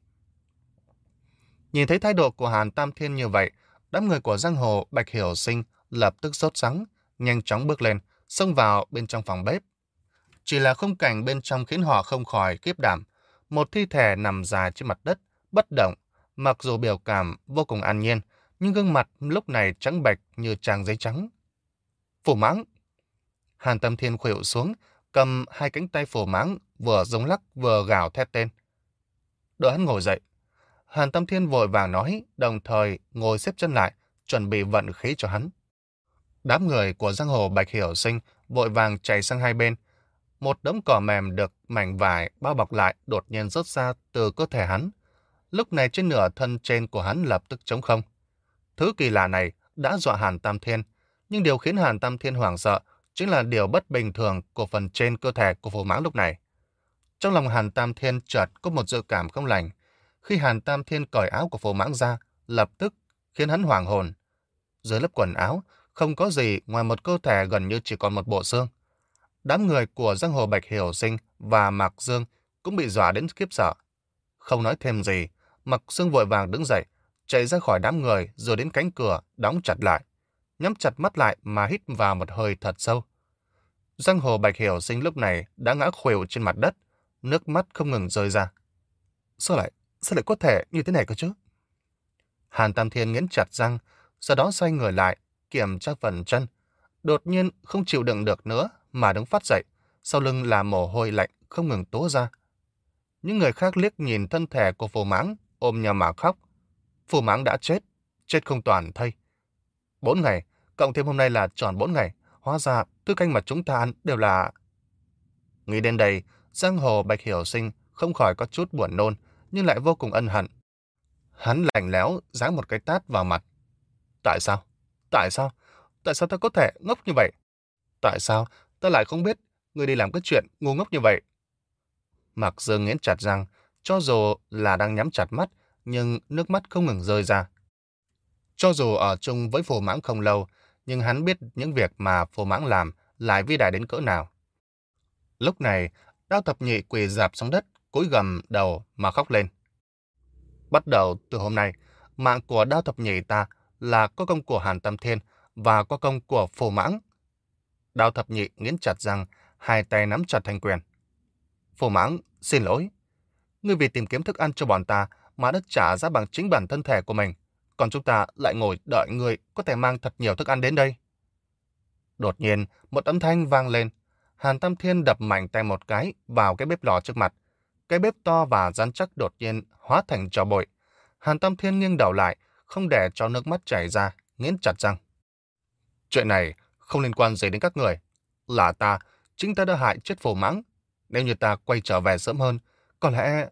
Nhìn thấy thái độ của Hàn Tam Thiên như vậy, đám người của giang hồ Bạch Hiểu Sinh lập tức sốt sắng, nhanh chóng bước lên, xông vào bên trong phòng bếp. Chỉ là khung cảnh bên trong khiến họ không khỏi khiếp đảm. Một thi thể nằm dài trên mặt đất, bất động, mặc dù biểu cảm vô cùng an nhiên, nhưng gương mặt lúc này trắng bệch như trang giấy trắng. Phù Mãng! Hàn Tam Thiên khuỵu xuống, cầm hai cánh tay Phù Mãng, vừa rống lắc vừa gào thét tên. Đợi hắn ngồi dậy. Hàn Tam Thiên vội vàng nói, đồng thời ngồi xếp chân lại, chuẩn bị vận khí cho hắn. Đám người của giang hồ Bạch Hiểu Sinh vội vàng chạy sang hai bên. Một đống cỏ mềm được mảnh vải bao bọc lại đột nhiên rớt ra từ cơ thể hắn. Lúc này trên nửa thân trên của hắn lập tức trống không. Thứ kỳ lạ này đã dọa Hàn Tam Thiên, nhưng điều khiến Hàn Tam Thiên hoảng sợ chính là điều bất bình thường của phần trên cơ thể của Phù Mãng lúc này. Trong lòng Hàn Tam Thiên chợt có một dự cảm không lành. Khi Hàn Tam Thiên cởi áo của Phù Mãng ra, lập tức khiến hắn hoảng hồn. Dưới lớp quần áo, không có gì ngoài một cơ thể gần như chỉ còn một bộ xương. Đám người của giang hồ Bạch Hiểu Sinh và Mặc Dương cũng bị dọa đến khiếp sợ. Không nói thêm gì, Mặc Dương vội vàng đứng dậy, chạy ra khỏi đám người rồi đến cánh cửa, đóng chặt lại. Nhắm chặt mắt lại mà hít vào một hơi thật sâu. Giang hồ Bạch Hiểu Sinh lúc này đã ngã khuỵu trên mặt đất, nước mắt không ngừng rơi ra. Sao lại, sao lại có thể như thế này cơ chứ? Hàn Tam Thiên nghiến chặt răng, sau đó xoay người lại, kiểm tra phần chân. Đột nhiên không chịu đựng được nữa mà đứng phát dậy, sau lưng là mồ hôi lạnh không ngừng túa ra. Những người khác liếc nhìn thân thể của Phù Mãng, ôm nhau mà khóc. Phù Mãng đã chết, chết không toàn thây. Bốn ngày, cộng thêm hôm nay là tròn bốn ngày, hóa ra thức canh mà chúng ta ăn đều là... Nghĩ đến đây, giang hồ Bạch Hiểu Sinh không khỏi có chút buồn nôn, nhưng lại vô cùng ân hận. Hắn lạnh lẽo giáng một cái tát vào mặt. Tại sao? Tại sao? Tại sao ta có thể ngốc như vậy? Tại sao ta lại không biết người đi làm cái chuyện ngu ngốc như vậy? Mặc Dương nghiến chặt răng, cho dù là đang nhắm chặt mắt, nhưng nước mắt không ngừng rơi ra. Cho dù ở chung với Phù Mãng không lâu, nhưng hắn biết những việc mà Phù Mãng làm lại vĩ đại đến cỡ nào. Lúc này, Đao Thập Nhị quỳ rạp xuống đất, cúi gằm đầu mà khóc lên. Bắt đầu từ hôm nay, mạng của Đao Thập Nhị ta là có công của Hàn Tam Thiên và có công của Phù Mãng. Đao Thập Nhị nghiến chặt răng, hai tay nắm chặt thanh quyền. Phù Mãng, xin lỗi. Ngươi vì tìm kiếm thức ăn cho bọn ta mà đã trả giá bằng chính bản thân thể của mình. Còn chúng ta lại ngồi đợi ngươi có thể mang thật nhiều thức ăn đến đây. Đột nhiên, một âm thanh vang lên. Hàn Tam Thiên đập mạnh tay một cái vào cái bếp lò trước mặt. Cái bếp to và rắn chắc đột nhiên hóa thành tro bụi. Hàn Tam Thiên nghiêng đầu lại, không để cho nước mắt chảy ra, nghiến chặt răng. Chuyện này không liên quan gì đến các người. Là ta, chính ta đã hại chết Phù Mãng. Nếu như ta quay trở về sớm hơn, có lẽ...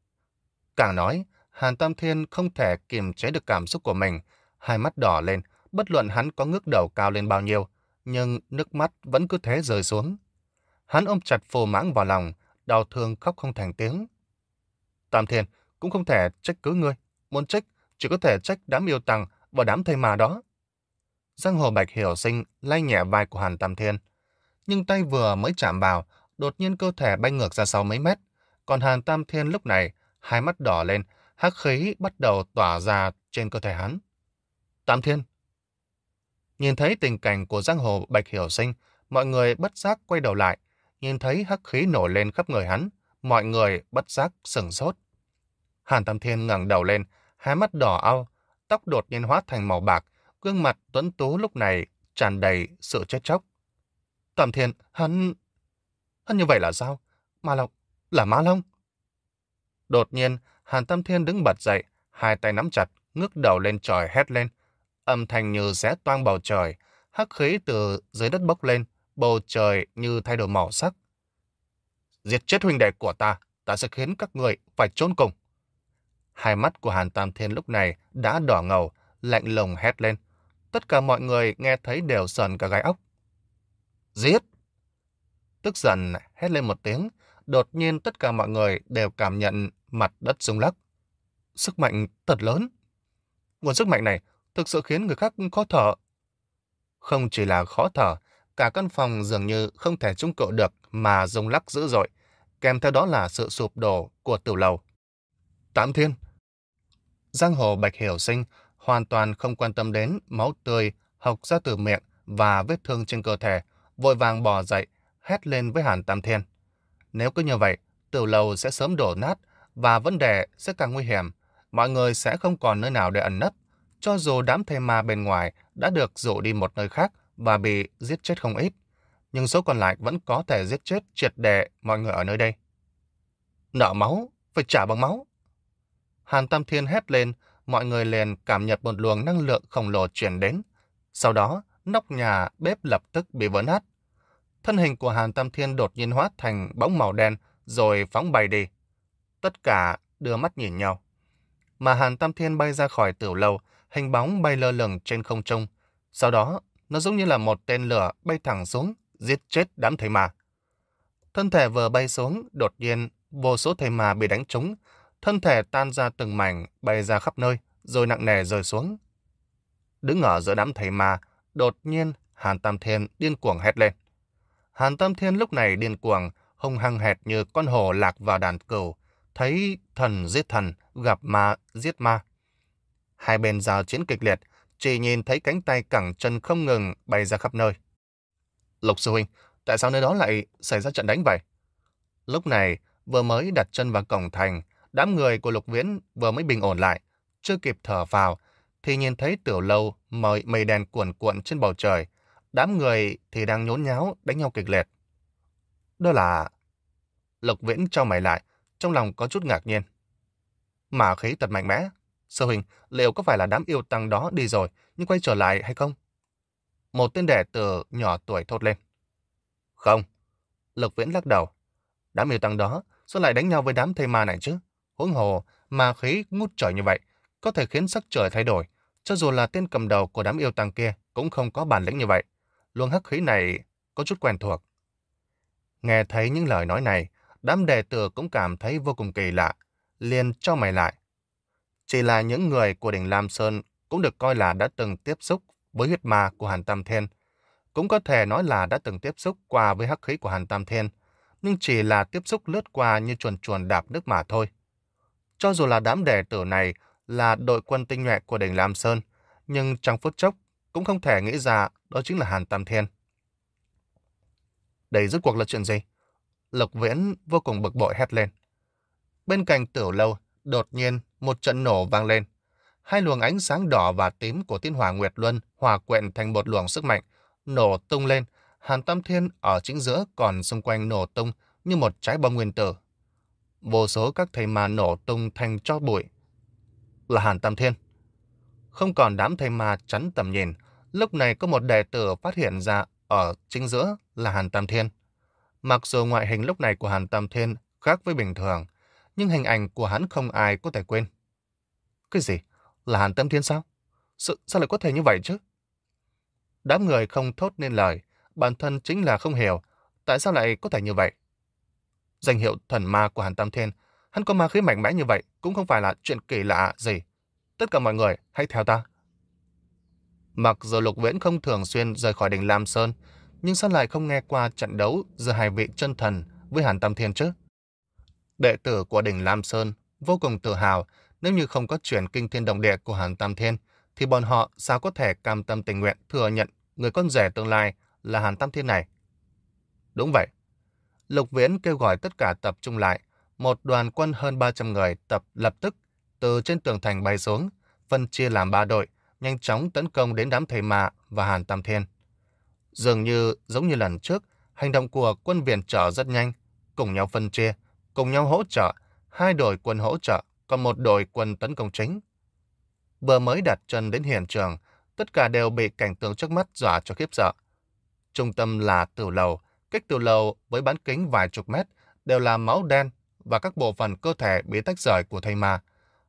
Càng nói, Hàn Tam Thiên không thể kiềm chế được cảm xúc của mình. Hai mắt đỏ lên, bất luận hắn có ngước đầu cao lên bao nhiêu, nhưng nước mắt vẫn cứ thế rơi xuống. Hắn ôm chặt Phù Mãng vào lòng, đau thương khóc không thành tiếng. Tam Thiên cũng không thể trách cứ ngươi. Muốn trách, chỉ có thể trách đám yêu tăng và đám thây ma đó. Giang Hồ Bạch Hiểu Sinh lay nhẹ vai của Hàn Tam Thiên. Nhưng tay vừa mới chạm vào, đột nhiên cơ thể bay ngược ra sau mấy mét. Còn Hàn Tam Thiên lúc này, hai mắt đỏ lên, hắc khí bắt đầu tỏa ra trên cơ thể hắn. Tam Thiên! Nhìn thấy tình cảnh của Giang Hồ Bạch Hiểu Sinh, mọi người bất giác quay đầu lại. Nhìn thấy hắc khí nổi lên khắp người hắn, mọi người bất giác sửng sốt. Hàn Tam Thiên ngẩng đầu lên, hai mắt đỏ au, tóc đột nhiên hóa thành màu bạc, gương mặt tuấn tú lúc này tràn đầy sự chết chóc. Tam Thiên, hắn... Hắn như vậy là sao? Ma Long, là Ma Long. Đột nhiên, Hàn Tam Thiên đứng bật dậy, hai tay nắm chặt, ngước đầu lên trời hét lên. Âm thanh như xé toang bầu trời, hắc khí từ dưới đất bốc lên, bầu trời như thay đổi màu sắc. Giết chết huynh đệ của ta, ta sẽ khiến các người phải chôn cùng. Hai mắt của Hàn Tam Thiên lúc này đã đỏ ngầu, lạnh lùng hét lên. Tất cả mọi người nghe thấy đều sờn cả gai ốc. Giết! Tức giận hét lên một tiếng, đột nhiên tất cả mọi người đều cảm nhận mặt đất rung lắc. Sức mạnh thật lớn. Nguồn sức mạnh này thực sự khiến người khác khó thở. Không chỉ là khó thở, cả căn phòng dường như không thể chống cự được mà rung lắc dữ dội, kèm theo đó là sự sụp đổ của tiểu lầu. Tam Thiên! Giang Hồ Bạch Hiểu Sinh hoàn toàn không quan tâm đến máu tươi hộc ra từ miệng và vết thương trên cơ thể, vội vàng bò dậy, hét lên với Hàn Tam Thiên. Nếu cứ như vậy, tiểu lầu sẽ sớm đổ nát và vấn đề sẽ càng nguy hiểm. Mọi người sẽ không còn nơi nào để ẩn nấp. Cho dù đám thây ma bên ngoài đã được dụ đi một nơi khác và bị giết chết không ít, nhưng số còn lại vẫn có thể giết chết triệt để mọi người ở nơi đây. Nợ máu, phải trả bằng máu. Hàn Tam Thiên hét lên, mọi người liền cảm nhận một luồng năng lượng khổng lồ chuyển đến. Sau đó, nóc nhà bếp lập tức bị vỡ nát. Thân hình của Hàn Tam Thiên đột nhiên hóa thành bóng màu đen rồi phóng bay đi. Tất cả đưa mắt nhìn nhau. Mà Hàn Tam Thiên bay ra khỏi tiểu lâu, hình bóng bay lơ lửng trên không trung. Sau đó, nó giống như là một tên lửa bay thẳng xuống, giết chết đám thây ma. Thân thể vừa bay xuống, đột nhiên vô số thây ma bị đánh trúng, thân thể tan ra từng mảnh, bay ra khắp nơi, rồi nặng nề rơi xuống. Đứng ở giữa đám thây ma, đột nhiên Hàn Tam Thiên điên cuồng hét lên. Hàn Tam Thiên lúc này điên cuồng, hung hăng hệt như con hổ lạc vào đàn cừu, thấy thần giết thần, gặp ma giết ma. Hai bên giao chiến kịch liệt, chỉ nhìn thấy cánh tay cẳng chân không ngừng bay ra khắp nơi. Lục sư huynh, tại sao nơi đó lại xảy ra trận đánh vậy? Lúc này, vừa mới đặt chân vào cổng thành, đám người của Lục Viễn vừa mới bình ổn lại, chưa kịp thở vào, thì nhìn thấy tiểu lâu mây, mây đen cuồn cuộn trên bầu trời. Đám người thì đang nhốn nháo, đánh nhau kịch liệt. Đó là... Lục Viễn trao mày lại, trong lòng có chút ngạc nhiên. Mà khí thật mạnh mẽ. Sư huynh, liệu có phải là đám yêu tăng đó đi rồi, nhưng quay trở lại hay không? Một tên đệ tử nhỏ tuổi thốt lên. Không. Lục Viễn lắc đầu. Đám yêu tăng đó sao lại đánh nhau với đám thây ma này chứ? Huống hồ, ma khí ngút trời như vậy, có thể khiến sắc trời thay đổi. Cho dù là tên cầm đầu của đám yêu tăng kia cũng không có bản lĩnh như vậy. Luồng hắc khí này có chút quen thuộc. Nghe thấy những lời nói này, đám đệ tử cũng cảm thấy vô cùng kỳ lạ, liền cho mày lại. Chỉ là những người của đỉnh Lam Sơn cũng được coi là đã từng tiếp xúc với huyết ma của Hàn Tam Thiên. Cũng có thể nói là đã từng tiếp xúc qua với hắc khí của Hàn Tam Thiên, nhưng chỉ là tiếp xúc lướt qua như chuồn chuồn đạp nước mà thôi. Cho dù là đám đệ tử này là đội quân tinh nhuệ của đỉnh Lam Sơn, nhưng trong phút chốc cũng không thể nghĩ ra đó chính là Hàn Tam Thiên. Đây rốt cuộc là chuyện gì? Lục Viễn vô cùng bực bội hét lên. Bên cạnh tiểu lâu, đột nhiên một trận nổ vang lên. Hai luồng ánh sáng đỏ và tím của Thiên Hỏa Nguyệt Luân hòa quyện thành một luồng sức mạnh, nổ tung lên. Hàn Tam Thiên ở chính giữa còn xung quanh nổ tung như một trái bom nguyên tử. Vô số các thây ma nổ tung thành tro bụi. Là Hàn Tam Thiên. Không còn đám thây ma chắn tầm nhìn, Lúc này có một đệ tử phát hiện ra ở chính giữa là Hàn Tam Thiên. Mặc dù ngoại hình lúc này của Hàn Tam Thiên khác với bình thường, nhưng hình ảnh của hắn không ai có thể quên. Cái gì? Là Hàn Tam Thiên sao? Sao, sao lại có thể như vậy chứ? Đám người không thốt nên lời, bản thân chính là không hiểu tại sao lại có thể như vậy. Danh hiệu thần ma của Hàn Tam Thiên, hắn có ma khí mạnh mẽ như vậy cũng không phải là chuyện kỳ lạ gì. Tất cả mọi người hãy theo ta. Mặc dù Lục Viễn không thường xuyên rời khỏi đỉnh Lam Sơn, nhưng sao lại không nghe qua trận đấu giữa hai vị chân thần với Hàn Tam Thiên chứ? Đệ tử của đỉnh Lam Sơn vô cùng tự hào, nếu như không có chuyện kinh thiên động địa của Hàn Tam Thiên, thì bọn họ sao có thể cam tâm tình nguyện thừa nhận người con rể tương lai là Hàn Tam Thiên này? Đúng vậy. Lục Viễn kêu gọi tất cả tập trung lại. Một đoàn quân hơn ba trăm người tập lập tức từ trên tường thành bay xuống, phân chia làm ba đội, nhanh chóng tấn công đến đám thầy ma và Hàn Tam Thiên. Dường như giống như lần trước, hành động của quân viện trợ rất nhanh, cùng nhau phân chia, cùng nhau hỗ trợ, hai đội quân hỗ trợ, còn một đội quân tấn công chính. Vừa mới đặt chân đến hiện trường, tất cả đều bị cảnh tượng trước mắt dọa cho khiếp sợ. Trung tâm là tử lầu, cách tử lầu với bán kính vài chục mét đều là máu đen và các bộ phận cơ thể bị tách rời của thây ma.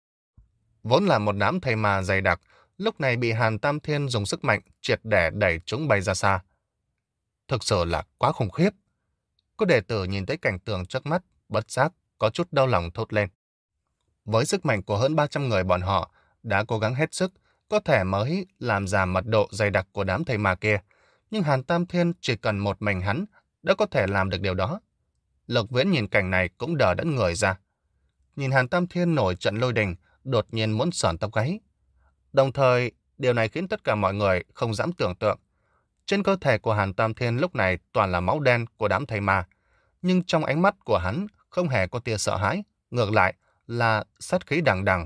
Vốn là một đám thây ma dày đặc, lúc này bị Hàn Tam Thiên dùng sức mạnh triệt để đẩy chúng bay ra xa. Thực sự là quá khủng khiếp. Có đệ tử nhìn thấy cảnh tượng trước mắt, bất giác có chút đau lòng thốt lên. Với sức mạnh của hơn ba trăm người bọn họ đã cố gắng hết sức, có thể mới làm giảm mật độ dày đặc của đám thây ma kia, nhưng Hàn Tam Thiên chỉ cần một mình hắn đã có thể làm được điều đó. Lục Viễn nhìn cảnh này cũng đờ đẫn người ra. Nhìn Hàn Tam Thiên nổi trận lôi đình, đột nhiên muốn sởn tóc gáy. Đồng thời, điều này khiến tất cả mọi người không dám tưởng tượng. Trên cơ thể của Hàn Tam Thiên lúc này toàn là máu đen của đám thây ma, nhưng trong ánh mắt của hắn không hề có tia sợ hãi, ngược lại là sát khí đằng đằng.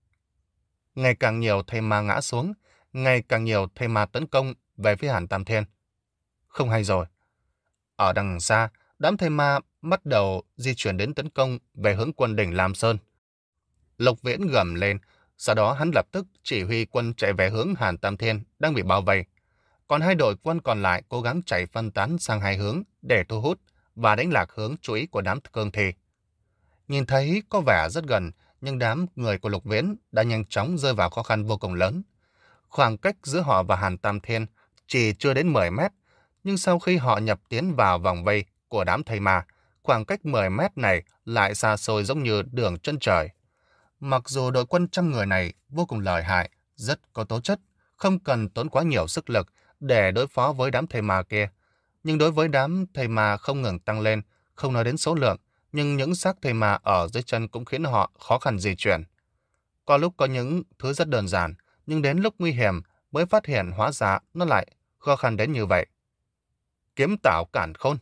Ngày càng nhiều thây ma ngã xuống, ngày càng nhiều thây ma tấn công về phía Hàn Tam Thiên. Không hay rồi. Ở đằng xa, đám thây ma bắt đầu di chuyển đến tấn công về hướng quân đỉnh Lam Sơn. Lục Viễn gầm lên, sau đó hắn lập tức chỉ huy quân chạy về hướng Hàn Tam Thiên đang bị bao vây. Còn hai đội quân còn lại cố gắng chạy phân tán sang hai hướng để thu hút và đánh lạc hướng chú ý của đám cương thi. Nhìn thấy có vẻ rất gần, nhưng đám người của Lục Viễn đã nhanh chóng rơi vào khó khăn vô cùng lớn. Khoảng cách giữa họ và Hàn Tam Thiên chỉ chưa đến mười mét, nhưng sau khi họ nhập tiến vào vòng vây của đám thây ma, khoảng cách mười mét này lại xa xôi giống như đường chân trời. Mặc dù đội quân trăm người này vô cùng lợi hại, rất có tố chất, không cần tốn quá nhiều sức lực để đối phó với đám thây ma kia, nhưng đối với đám thây ma không ngừng tăng lên, không nói đến số lượng, nhưng những xác thây ma ở dưới chân cũng khiến họ khó khăn di chuyển. Có lúc có những thứ rất đơn giản, nhưng đến lúc nguy hiểm mới phát hiện hóa ra nó lại khó khăn đến như vậy. Kiếm tảo cản khôn.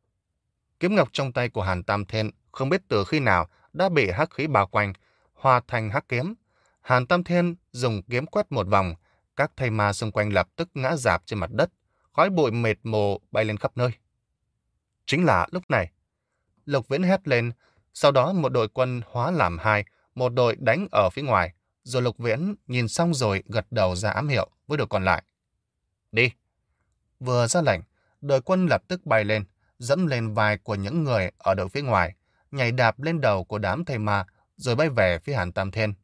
Kiếm ngọc trong tay của Hàn Tam Thiên không biết từ khi nào đã bị hắc khí bao quanh, hòa thành hắc kiếm. Hàn Tam Thiên dùng kiếm quét một vòng, các thây ma xung quanh lập tức ngã rạp trên mặt đất, khói bụi mịt mù bay lên khắp nơi. Chính là lúc này, Lục Viễn hét lên, sau đó một đội quân hóa làm hai, một đội đánh ở phía ngoài, rồi Lục Viễn nhìn xong rồi gật đầu ra ám hiệu với đội còn lại. Đi! Vừa ra lệnh, đội quân lập tức bay lên, dẫm lên vai của những người ở đội phía ngoài, nhảy đạp lên đầu của đám thây ma, rồi bay về phía Hàn Tam Thiên.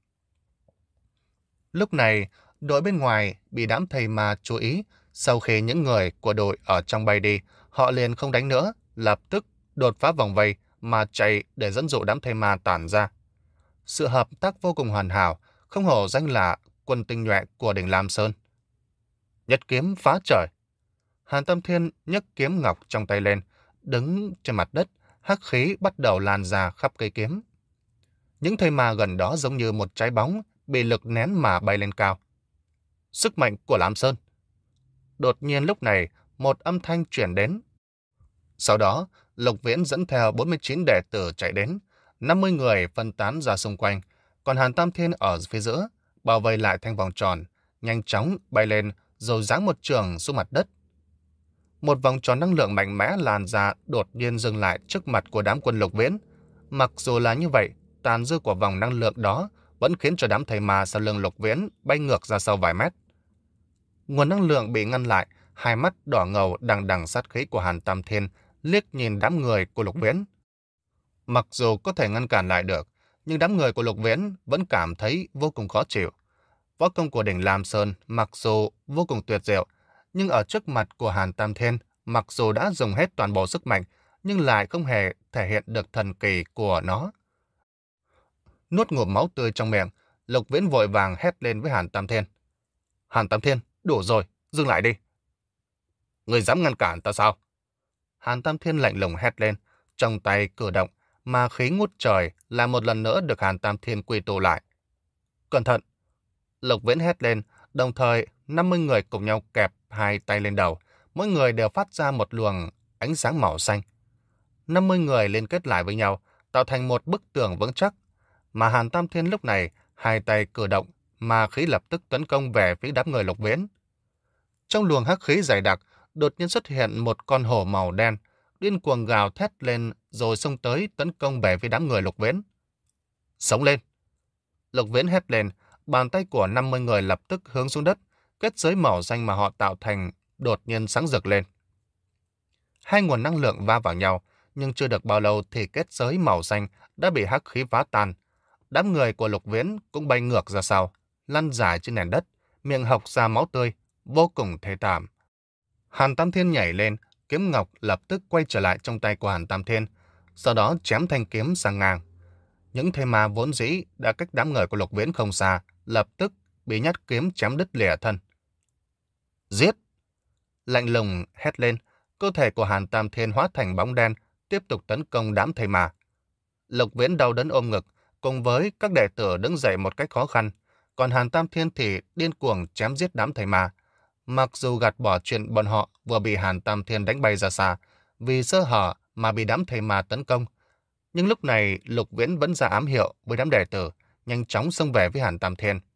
Lúc này, đội bên ngoài bị đám thây ma chú ý, sau khi những người của đội ở trong bay đi, họ liền không đánh nữa, lập tức đột phá vòng vây mà chạy để dẫn dụ đám thây ma tản ra. Sự hợp tác vô cùng hoàn hảo, không hổ danh là quân tinh nhuệ của đỉnh Lam Sơn. Nhất kiếm phá trời. Hàn Tam Thiên nhấc kiếm ngọc trong tay lên, đứng trên mặt đất, hắc khí bắt đầu lan ra khắp cây kiếm. Những thây ma gần đó giống như một trái bóng bị lực nén mà bay lên cao. Sức mạnh của Lam Sơn. Đột nhiên lúc này, một âm thanh truyền đến. Sau đó, Lục Viễn dẫn theo bốn mươi chín đệ tử chạy đến, năm mươi người phân tán ra xung quanh, còn Hàn Tam Thiên ở phía giữa, bao vây lại thành vòng tròn, nhanh chóng bay lên rồi giáng một trường xuống mặt đất. Một vòng tròn năng lượng mạnh mẽ lan ra đột nhiên dừng lại trước mặt của đám quân Lục Viễn. Mặc dù là như vậy, tàn dư của vòng năng lượng đó vẫn khiến cho đám thầy ma sau lưng Lục Viễn bay ngược ra sau vài mét. Nguồn năng lượng bị ngăn lại, hai mắt đỏ ngầu đằng đằng sát khí của Hàn Tam Thiên liếc nhìn đám người của Lục Viễn. Mặc dù có thể ngăn cản lại được, nhưng đám người của Lục Viễn vẫn cảm thấy vô cùng khó chịu. Võ công của đỉnh Lam Sơn mặc dù vô cùng tuyệt diệu, nhưng ở trước mặt của Hàn Tam Thiên, mặc dù đã dùng hết toàn bộ sức mạnh, nhưng lại không hề thể hiện được thần kỳ của nó. Nuốt ngụm máu tươi trong miệng, Lục Viễn vội vàng hét lên với Hàn Tam Thiên. Hàn Tam Thiên, đủ rồi, dừng lại đi. Người dám ngăn cản ta sao? Hàn Tam Thiên lạnh lùng hét lên, trong tay cử động, mà khí ngút trời là một lần nữa được Hàn Tam Thiên quy tụ lại. Cẩn thận! Lục Viễn hét lên, đồng thời năm mươi người cùng nhau kẹp hai tay lên đầu, mỗi người đều phát ra một luồng ánh sáng màu xanh. năm mươi người liên kết lại với nhau, tạo thành một bức tường vững chắc, mà Hàn Tam Thiên lúc này hai tay cử động, mà khí lập tức tấn công về phía đám người Lục Viễn. Trong luồng hắc khí dày đặc, đột nhiên xuất hiện một con hổ màu đen, điên cuồng gào thét lên rồi xông tới tấn công về phía đám người Lục Viễn. Sống lên! Lục Viễn hét lên, bàn tay của năm mươi người lập tức hướng xuống đất, kết giới màu xanh mà họ tạo thành đột nhiên sáng rực lên. Hai nguồn năng lượng va vào nhau, nhưng chưa được bao lâu thì kết giới màu xanh đã bị hắc khí phá tan. Đám người của Lục Viễn cũng bay ngược ra sau, lăn dài trên nền đất, miệng hộc ra máu tươi, vô cùng thê thảm. Hàn Tam Thiên nhảy lên, kiếm ngọc lập tức quay trở lại trong tay của Hàn Tam Thiên, sau đó chém thanh kiếm sang ngang. Những thây ma vốn dĩ đã cách đám người của Lục Viễn không xa, lập tức bị nhát kiếm chém đứt lìa thân. Giết! Lạnh lùng hét lên, cơ thể của Hàn Tam Thiên hóa thành bóng đen, tiếp tục tấn công đám thây ma. Lục Viễn đau đớn ôm ngực, cùng với các đệ tử đứng dậy một cách khó khăn, còn Hàn Tam Thiên thì điên cuồng chém giết đám thây ma. Mặc dù gạt bỏ chuyện bọn họ vừa bị Hàn Tam Thiên đánh bay ra xa, vì sơ hở mà bị đám thây ma tấn công, nhưng lúc này Lục Viễn vẫn ra ám hiệu với đám đệ tử, nhanh chóng xông về với Hàn Tam Thiên.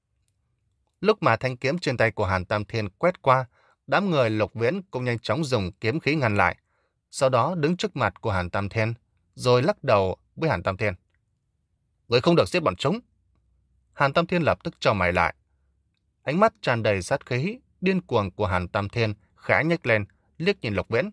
Lúc mà thanh kiếm trên tay của Hàn Tam Thiên quét qua, đám người Lục Viễn cũng nhanh chóng dùng kiếm khí ngăn lại, sau đó đứng trước mặt của Hàn Tam Thiên, rồi lắc đầu với Hàn Tam Thiên. Người không được giết bọn chúng. Hàn Tam Thiên lập tức chau mày lại. Ánh mắt tràn đầy sát khí, điên cuồng của Hàn Tam Thiên khẽ nhếch lên, liếc nhìn Lục Viễn.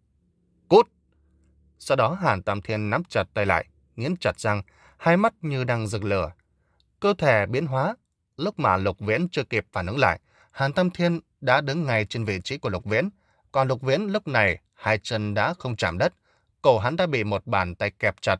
Cút! Sau đó Hàn Tam Thiên nắm chặt tay lại, nghiến chặt răng, hai mắt như đang rực lửa. Cơ thể biến hóa, lúc mà Lục Viễn chưa kịp phản ứng lại, Hàn Tam Thiên đã đứng ngay trên vị trí của Lục Viễn, còn Lục Viễn lúc này hai chân đã không chạm đất, cổ hắn đã bị một bàn tay kẹp chặt.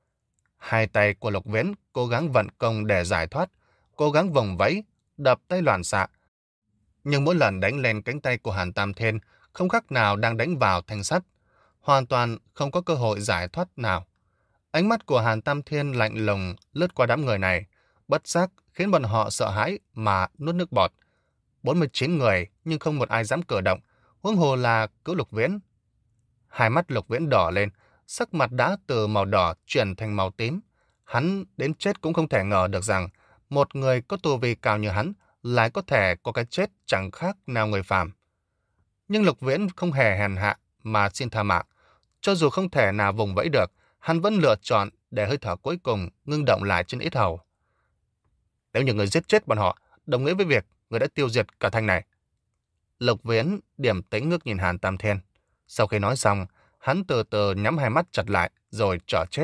Hai tay của Lục Viễn cố gắng vận công để giải thoát, cố gắng vùng vẫy, đập tay loạn xạ. Nhưng mỗi lần đánh lên cánh tay của Hàn Tam Thiên không khác nào đang đánh vào thanh sắt, hoàn toàn không có cơ hội giải thoát nào. Ánh mắt của Hàn Tam Thiên lạnh lùng lướt qua đám người này, bất giác khiến bọn họ sợ hãi mà nuốt nước bọt. bốn mươi chín người nhưng không một ai dám cử động, huống hồ là cứu Lục Viễn. Hai mắt Lục Viễn đỏ lên, sắc mặt đã từ màu đỏ chuyển thành màu tím. Hắn đến chết cũng không thể ngờ được rằng một người có tu vi cao như hắn lại có thể có cái chết chẳng khác nào người phàm. Nhưng Lục Viễn không hề hèn hạ mà xin tha mạng. Cho dù không thể nào vùng vẫy được, hắn vẫn lựa chọn để hơi thở cuối cùng ngưng động lại trên yết hầu. Nếu như người giết chết bọn họ, đồng nghĩa với việc người đã tiêu diệt cả thành này. Lục Viễn điềm tĩnh ngước nhìn Hàn Tam Thiên. Sau khi nói xong, hắn từ từ nhắm hai mắt chặt lại rồi trở chết.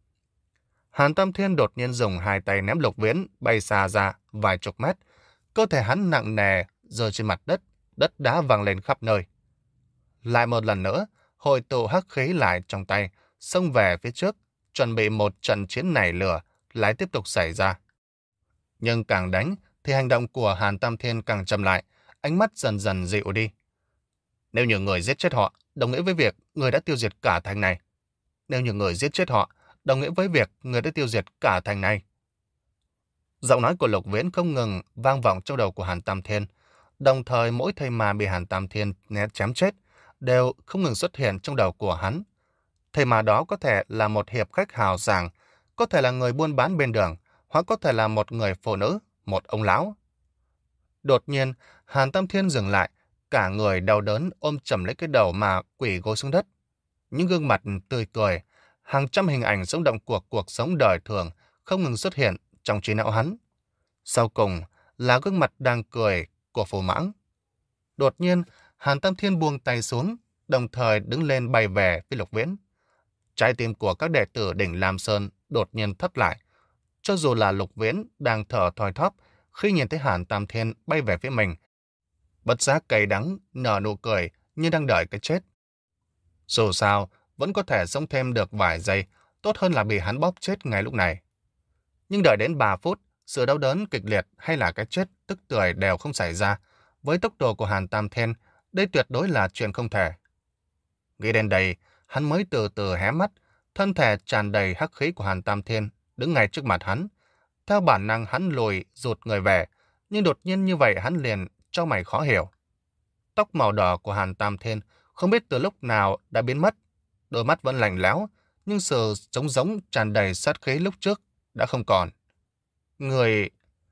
Hàn Tam Thiên đột nhiên dùng hai tay ném Lục Viễn bay xa ra vài chục mét. Cơ thể hắn nặng nề rơi trên mặt đất, đất đá văng lên khắp nơi. Lại một lần nữa, hội tụ hắc khí lại trong tay, xông về phía trước, chuẩn bị một trận chiến nảy lửa lại tiếp tục xảy ra. Nhưng càng đánh thì hành động của Hàn Tam Thiên càng chậm lại, ánh mắt dần dần dịu đi. Nếu như người giết chết họ, đồng nghĩa với việc người đã tiêu diệt cả thành này. Nếu như người giết chết họ, đồng nghĩa với việc người đã tiêu diệt cả thành này. Giọng nói của Lục Viễn không ngừng vang vọng trong đầu của Hàn Tam Thiên, đồng thời mỗi thây ma bị Hàn Tam Thiên né chém chết đều không ngừng xuất hiện trong đầu của hắn. Thây ma đó có thể là một hiệp khách hào sảng, có thể là người buôn bán bên đường, hoặc có thể là một người phụ nữ, một ông lão. Đột nhiên, Hàn Tam Thiên dừng lại, cả người đau đớn ôm chầm lấy cái đầu mà quỳ gối xuống đất. Những gương mặt tươi cười, hàng trăm hình ảnh sống động của cuộc sống đời thường không ngừng xuất hiện trong trí não hắn. Sau cùng là gương mặt đang cười của Phù Mãng. Đột nhiên, Hàn Tam Thiên buông tay xuống, đồng thời đứng lên bay về với Lục Viễn. Trái tim của các đệ tử đỉnh Lam Sơn đột nhiên thắt lại. Cho dù là Lục Viễn đang thở thoi thóp, khi nhìn thấy Hàn Tam Thiên bay về phía mình, bất giác cay đắng, nở nụ cười như đang đợi cái chết. Dù sao, vẫn có thể sống thêm được vài giây, tốt hơn là bị hắn bóp chết ngay lúc này. Nhưng đợi đến ba phút, sự đau đớn kịch liệt hay là cái chết tức tưởi đều không xảy ra. Với tốc độ của Hàn Tam Thiên, đây tuyệt đối là chuyện không thể. Nghĩ đến đây, hắn mới từ từ hé mắt, thân thể tràn đầy hắc khí của Hàn Tam Thiên đứng ngay trước mặt hắn. Theo bản năng hắn lùi, rụt người về, nhưng đột nhiên như vậy hắn liền cho mày khó hiểu. Tóc màu đỏ của Hàn Tam Thiên không biết từ lúc nào đã biến mất, đôi mắt vẫn lạnh lẽo, nhưng sự trống giống tràn đầy sát khí lúc trước đã không còn. Người...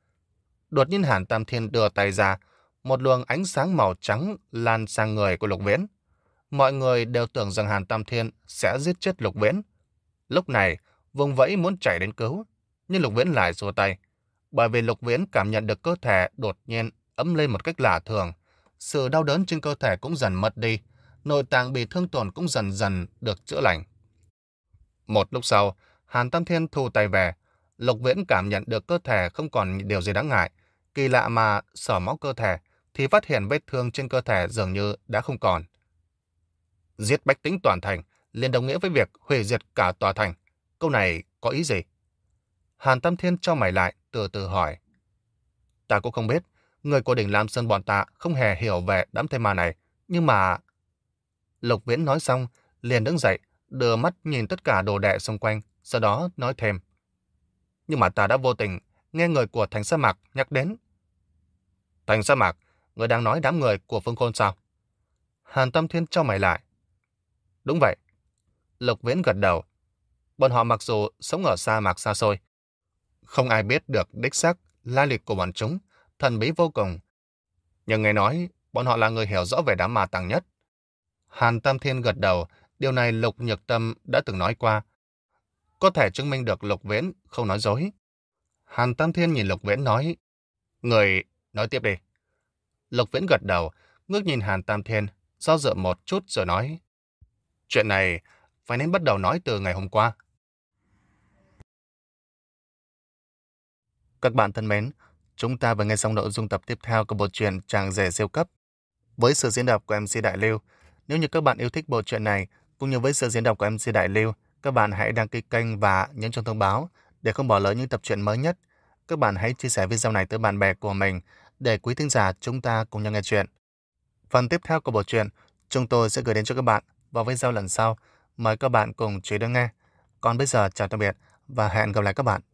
Đột nhiên Hàn Tam Thiên đưa tay ra, một luồng ánh sáng màu trắng lan sang người của Lục Viễn. Mọi người đều tưởng rằng Hàn Tam Thiên sẽ giết chết Lục Viễn. Lúc này, vùng vẫy muốn chạy đến cứu, nhưng Lục Viễn lại xua tay. Bởi vì Lục Viễn cảm nhận được cơ thể đột nhiên ấm lên một cách lạ thường. Sự đau đớn trên cơ thể cũng dần mất đi, nội tạng bị thương tổn cũng dần dần được chữa lành. Một lúc sau, Hàn Tam Thiên thu tay về. Lục Viễn cảm nhận được cơ thể không còn điều gì đáng ngại. Kỳ lạ mà sờ mó cơ thể thì phát hiện vết thương trên cơ thể dường như đã không còn. Giết bách tính toàn thành liền đồng nghĩa với việc hủy diệt cả tòa thành. Câu này có ý gì? Hàn Tam Thiên cho mày lại, từ từ hỏi. Ta cũng không biết, người của đỉnh Lam Sơn bọn ta không hề hiểu về đám thây ma này, nhưng mà... Lục Viễn nói xong, liền đứng dậy, đưa mắt nhìn tất cả đồ đệ xung quanh, sau đó nói thêm. Nhưng mà ta đã vô tình nghe người của Thành Sa Mạc nhắc đến. Thành Sa Mạc, người đang nói đám người của Phương Khôn sao? Hàn Tam Thiên cho mày lại. Đúng vậy. Lục Viễn gật đầu. Bọn họ mặc dù sống ở sa mạc xa xôi, không ai biết được đích xác lai lịch của bọn chúng, thần bí vô cùng. Nhưng nghe nói, bọn họ là người hiểu rõ về đám ma tàng nhất. Hàn Tam Thiên gật đầu, điều này Lục Nhược Tâm đã từng nói qua. Có thể chứng minh được Lục Viễn không nói dối. Hàn Tam Thiên nhìn Lục Viễn nói, người nói tiếp đi. Lục Viễn gật đầu, ngước nhìn Hàn Tam Thiên, do dự một chút rồi nói, chuyện này phải nên bắt đầu nói từ ngày hôm qua. Các bạn thân mến, chúng ta vừa nghe xong nội dung tập tiếp theo của bộ truyện Chàng Rể Siêu Cấp với sự diễn đọc của em xê Đại Lưu. Nếu như các bạn yêu thích bộ truyện này cũng như với sự diễn đọc của em xê Đại Lưu, các bạn hãy đăng ký kênh và nhấn chuông thông báo để không bỏ lỡ những tập truyện mới nhất. Các bạn hãy chia sẻ video này tới bạn bè của mình để quý thính giả chúng ta cùng nhau nghe chuyện. Phần tiếp theo của bộ truyện chúng tôi sẽ gửi đến cho các bạn vào video lần sau. Mời các bạn cùng chú ý đón nghe. Còn bây giờ chào tạm biệt và hẹn gặp lại các bạn